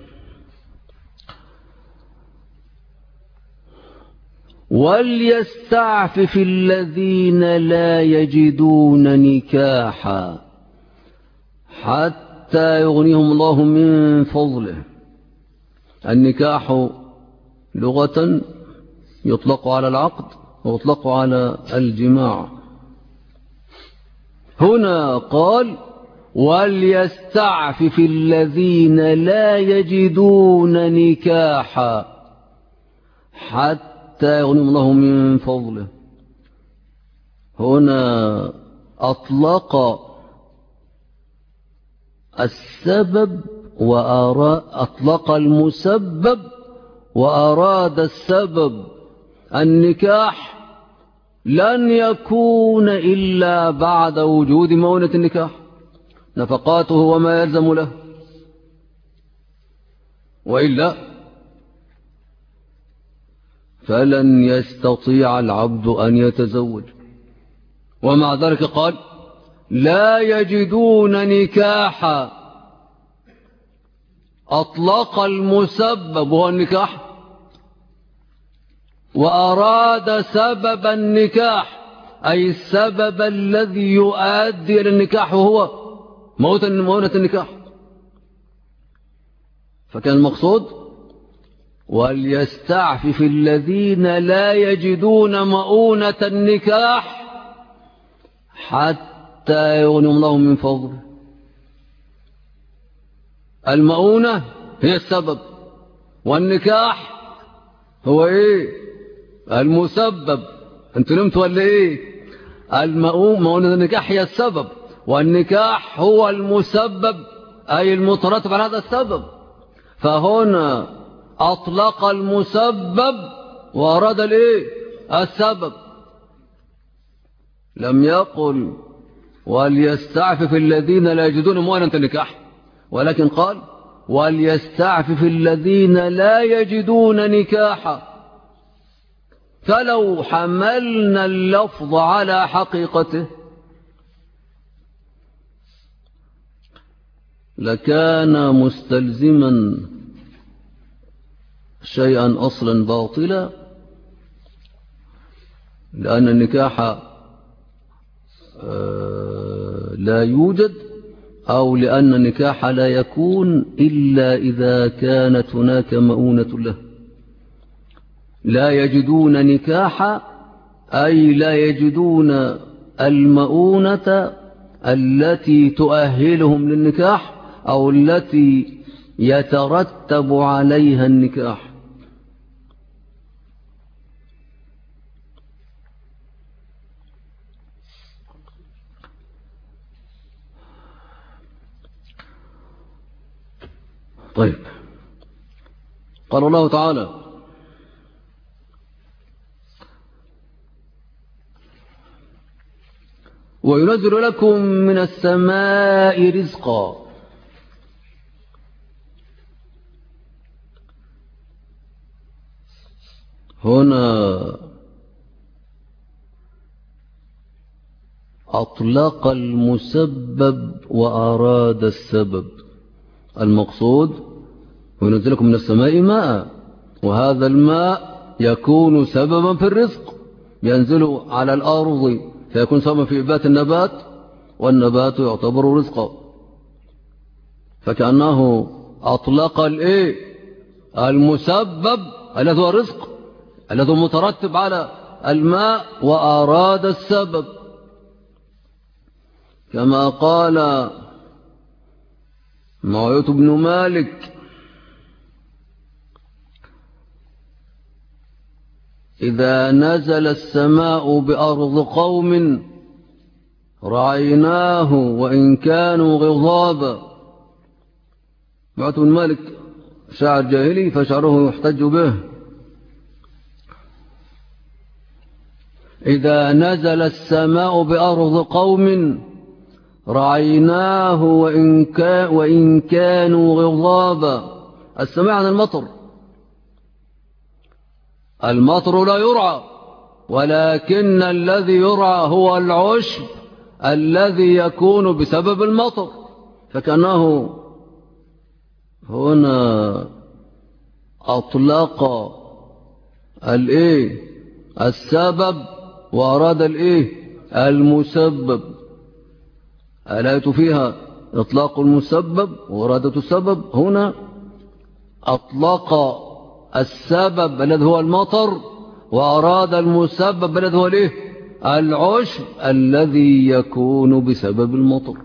وليستعفف الذين لا يجدون نكاحا حتى يغنيهم الله من فضله. النكاح لغة يطلق على العقد ويطلق على الجماع. هنا قال: وليستعفف الذين لا يجدون نكاحا حتى يغنيهم الله من فضله. هنا أطلق السبب أطلق المسبب وأراد السبب. النكاح لن يكون إلا بعد وجود مؤونة النكاح، نفقاته وما يلزم له، وإلا فلن يستطيع العبد أن يتزوج. ومع ذلك قال: لا يجدون نكاحا. أطلق المسبب وهو النكاح وأراد سبب النكاح، أي السبب الذي يؤدي إلى النكاح وهو مؤونة النكاح. فكان المقصود: وليستعفف الذين لا يجدون مؤونة النكاح حتى يغنيهم الله من فضله. المؤونة هي السبب، والنكاح هو المسبب. انتوا نمتوا ولا مؤونة النكاح هي السبب، والنكاح هو المسبب، أي المترتب على هذا السبب. فهنا أطلق المسبب وأراد السبب. لم يقل وليستعفف الذين لا يجدون مؤونة النكاح، ولكن قال: وليستعفف الذين لا يجدون نكاحا. فلو حملنا اللفظ على حقيقته لكان مستلزما شيئا أصلا باطلا، لأن النكاح لا يوجد، أو لأن النكاح لا يكون إلا إذا كانت هناك مؤونة له. لا يجدون نكاحا أي لا يجدون المؤونة التي تؤهلهم للنكاح، أو التي يترتب عليها النكاح. طيب، قال الله تعالى: وينزل لكم من السماء رزقا. هنا أطلق المسبب وأراد السبب. المقصود وينزل لكم من السماء ماء، وهذا الماء يكون سببا في الرزق، ينزل على الأرض فيكون سببا في إنبات النبات، والنبات يعتبر رزقا. فكأنه أطلق المسبب الذي هو الرزق الذي هو مترتب على الماء، وأراد السبب، كما قال معيط بن مالك: إذا نزل السماء بأرض قوم رعيناه وإن كانوا غضابا. معيط بن مالك شاعر جاهلي، فشعره يحتج به. إذا نزل السماء بأرض قوم رعيناه وإن كانوا غضابا. السماء عن المطر. المطر لا يرعى، ولكن الذي يرعى هو العشب الذي يكون بسبب المطر. فكأنه هنا أطلق السبب وأراد المسبب. الآية فيها إطلاق المسبب وإرادة السبب. هنا أطلق السبب الذي هو المطر، وأراد المسبب الذي هو العشب الذي يكون بسبب المطر.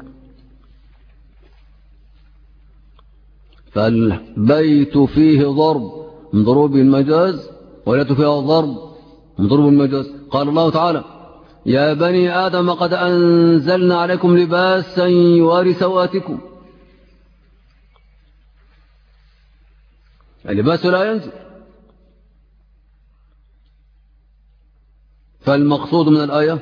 فالبيت فيه ضرب من ضروب المجاز، والآية فيها ضرب من ضروب المجاز. قال الله تعالى: يا بني آدم قد أنزلنا عليكم لباسا يواري سوآتكم. اللباس لا ينزل. فالمقصود من الآية: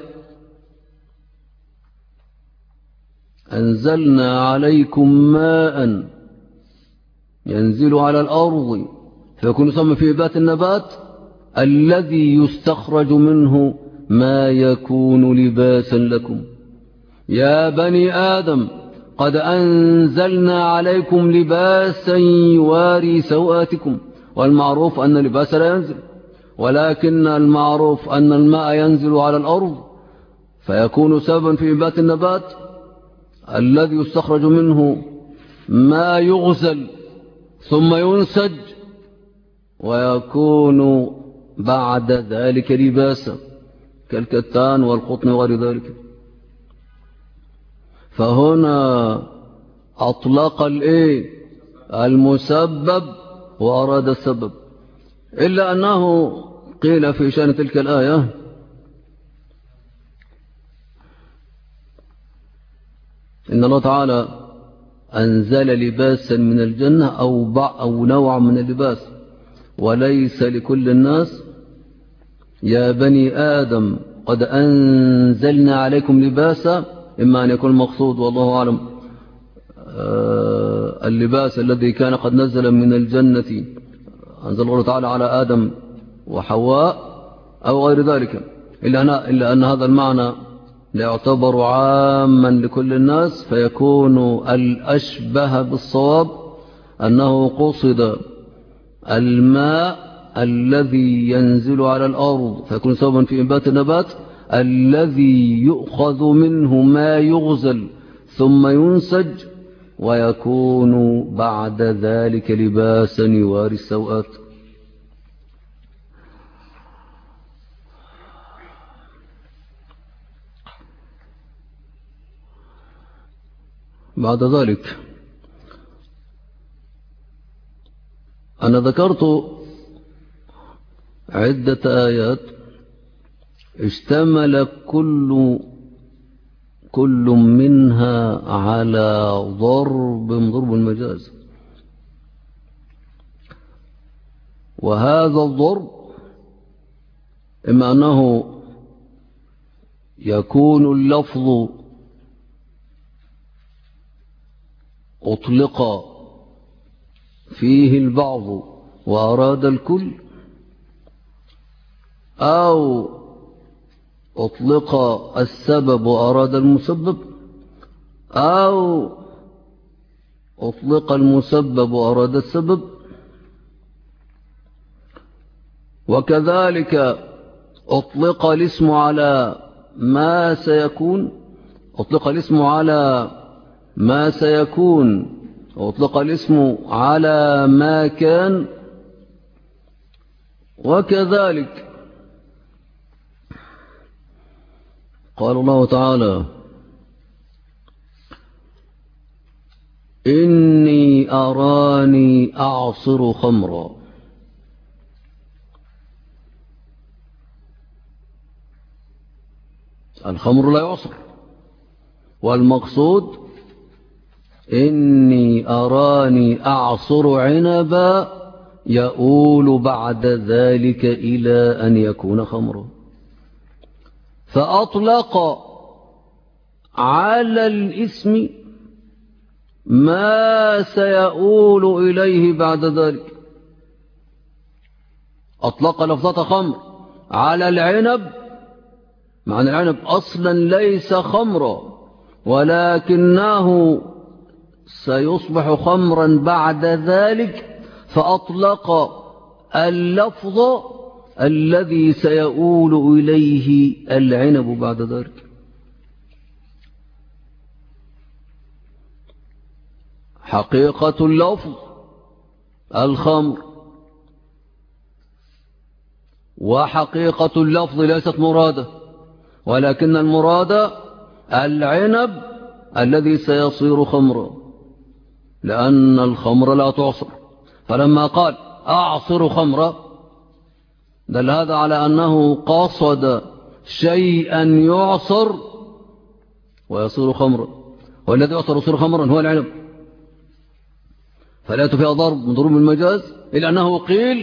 أنزلنا عليكم ماء ينزل على الأرض فيكون سببا في إنبات النبات الذي يستخرج منه ما يكون لباسا لكم. يا بني آدم قد أنزلنا عليكم لباسا يواري سوآتكم. والمعروف أن اللباس لا ينزل، ولكن المعروف أن الماء ينزل على الأرض فيكون سببا في إنبات النبات الذي يستخرج منه ما يغسل ثم ينسج ويكون بعد ذلك لباسا كالكتان والقطن وغير ذلك. فهنا أطلق المسبب وأراد السبب، إلا أنه قيل في شأن تلك الآية: إن الله تعالى أنزل لباسا من الجنة أو نوع من اللباس، وليس لكل الناس. يا بني آدم قد أنزلنا عليكم لباسا، إما أن يكون المقصود والله أعلم اللباس الذي كان قد نزل من الجنة أنزل الله تعالى على آدم وحواء أو غير ذلك، إلا أن هذا المعنى لا يعتبر عاما لكل الناس، فيكون الأشبه بالصواب أنه قصد الماء الذي ينزل على الأرض فيكون سببا في إنبات النبات الذي يؤخذ منه ما يغزل ثم ينسج ويكون بعد ذلك لباسا يواري السوءات. بعد ذلك أنا ذكرت عدة آيات اشتمل كل منها على ضرب المجاز، وهذا الضرب إما أنه يكون اللفظ أطلق فيه البعض وأراد الكل، أو أطلق السبب وأراد المسبب، أو أطلق المسبب وأراد السبب. وكذلك أطلق الاسم على ما سيكون، أطلق الاسم على ما سيكون، وأطلق الاسم على ما كان. وكذلك قال الله تعالى: إني أراني أعصر خمرا. الخمر لا يعصر، والمقصود إني أراني أعصر عنبا يؤول بعد ذلك إلى أن يكون خمرا. فأطلق على الاسم ما سيؤول إليه بعد ذلك. أطلق لفظة خمر على العنب، معنى العنب أصلا ليس خمرا، ولكنه سيصبح خمرا بعد ذلك، فأطلق اللفظ الذي سيؤول إليه العنب بعد ذلك. حقيقة اللفظ الخمر، وحقيقة اللفظ ليست مرادة، ولكن المراد العنب الذي سيصير خمرا، لأن الخمر لا تعصر. فلما قال أعصر خمرا دل هذا على أنه قصد شيئا يعصر ويصير خمرا، والذي يعصر يصير خمرا هو العنب. فلا فيها ضرب من ضروب المجاز، إلا أنه قيل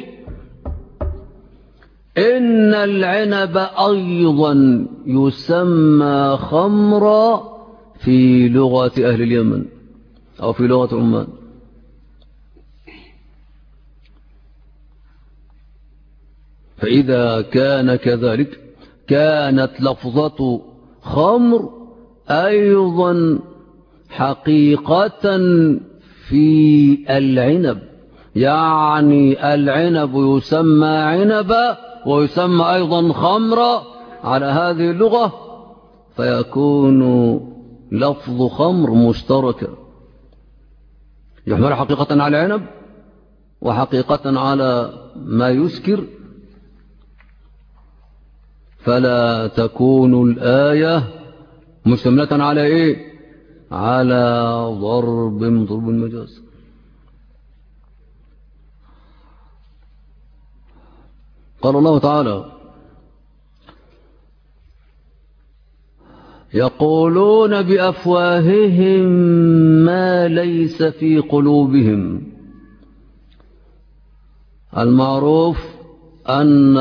إن العنب أيضا يسمى خمرا في لغة أهل اليمن أو في لغة عمان. فإذا كان كذلك كانت لفظة خمر أيضا حقيقة في العنب، يعني العنب يسمى عنبا ويسمى أيضا خمرا على هذه اللغة، فيكون لفظ خمر مشتركا يحمل حقيقة على العنب وحقيقة على ما يسكر، فلا تكون الآية مشتملة على إيه؟ على ضرب المجاز. قال الله تعالى: يقولون بأفواههم ما ليس في قلوبهم. المعروف أن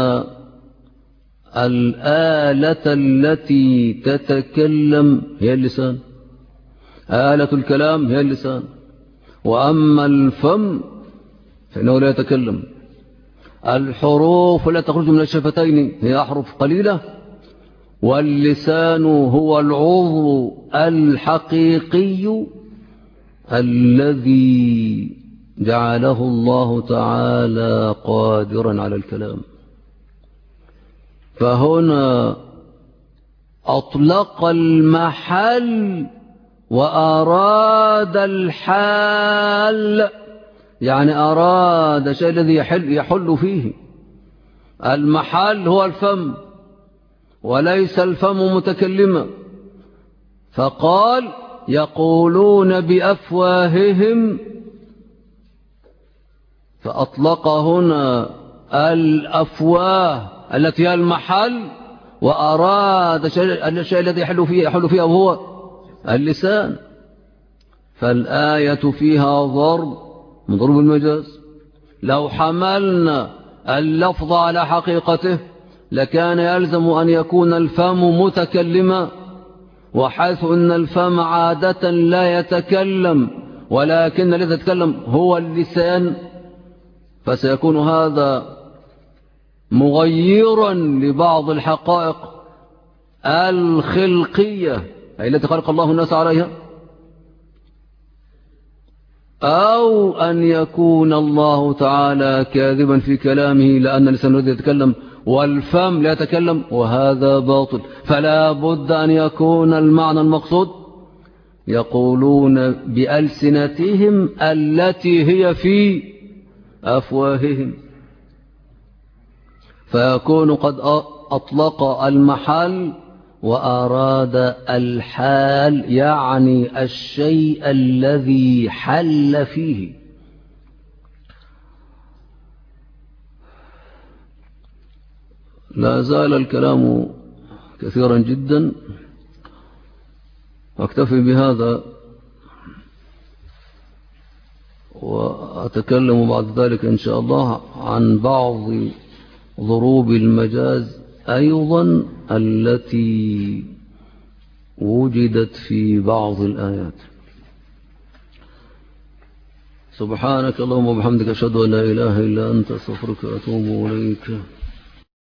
الآلة التي تتكلم هي اللسان، آلة الكلام هي اللسان، وأما الفم فإنه لا يتكلم. الحروف لا تخرج من الشفتين هي أحرف قليلة، واللسان هو العضو الحقيقي الذي جعله الله تعالى قادرا على الكلام. فهنا أطلق المحل وأراد الحال، يعني أراد شيء الذي يحل فيه. المحل هو الفم وليس الفم متكلما، فقال يقولون بأفواههم، فأطلق هنا الأفواه التي هي المحل، وأراد الشيء الذي يحل فيها وهو اللسان. فالآية فيها ضرب من ضرب المجاز. لو حملنا اللفظ على حقيقته لكان يلزم أن يكون الفم متكلما، وحيث أن الفم عادة لا يتكلم ولكن الذي يتكلم هو اللسان، فسيكون هذا مغيرا لبعض الحقائق الخلقية أي التي خلق الله الناس عليها، أو أن يكون الله تعالى كاذبا في كلامه لأن اللسان الذي يتكلم والفم لا يتكلم، وهذا باطل. فلا بد أن يكون المعنى المقصود يقولون بألسنتهم التي هي في أفواههم، فيكون قد أطلق المحل وأراد الحال، يعني الشيء الذي حل فيه. لا زال الكلام كثيرا جدا، أكتفي بهذا وأتكلم بعد ذلك إن شاء الله عن بعض ضروب المجاز أيضا التي وجدت في بعض الآيات. سبحانك اللهم وبحمدك أشهد أن لا إله إلا أنت أستغفرك وأتوب إليك.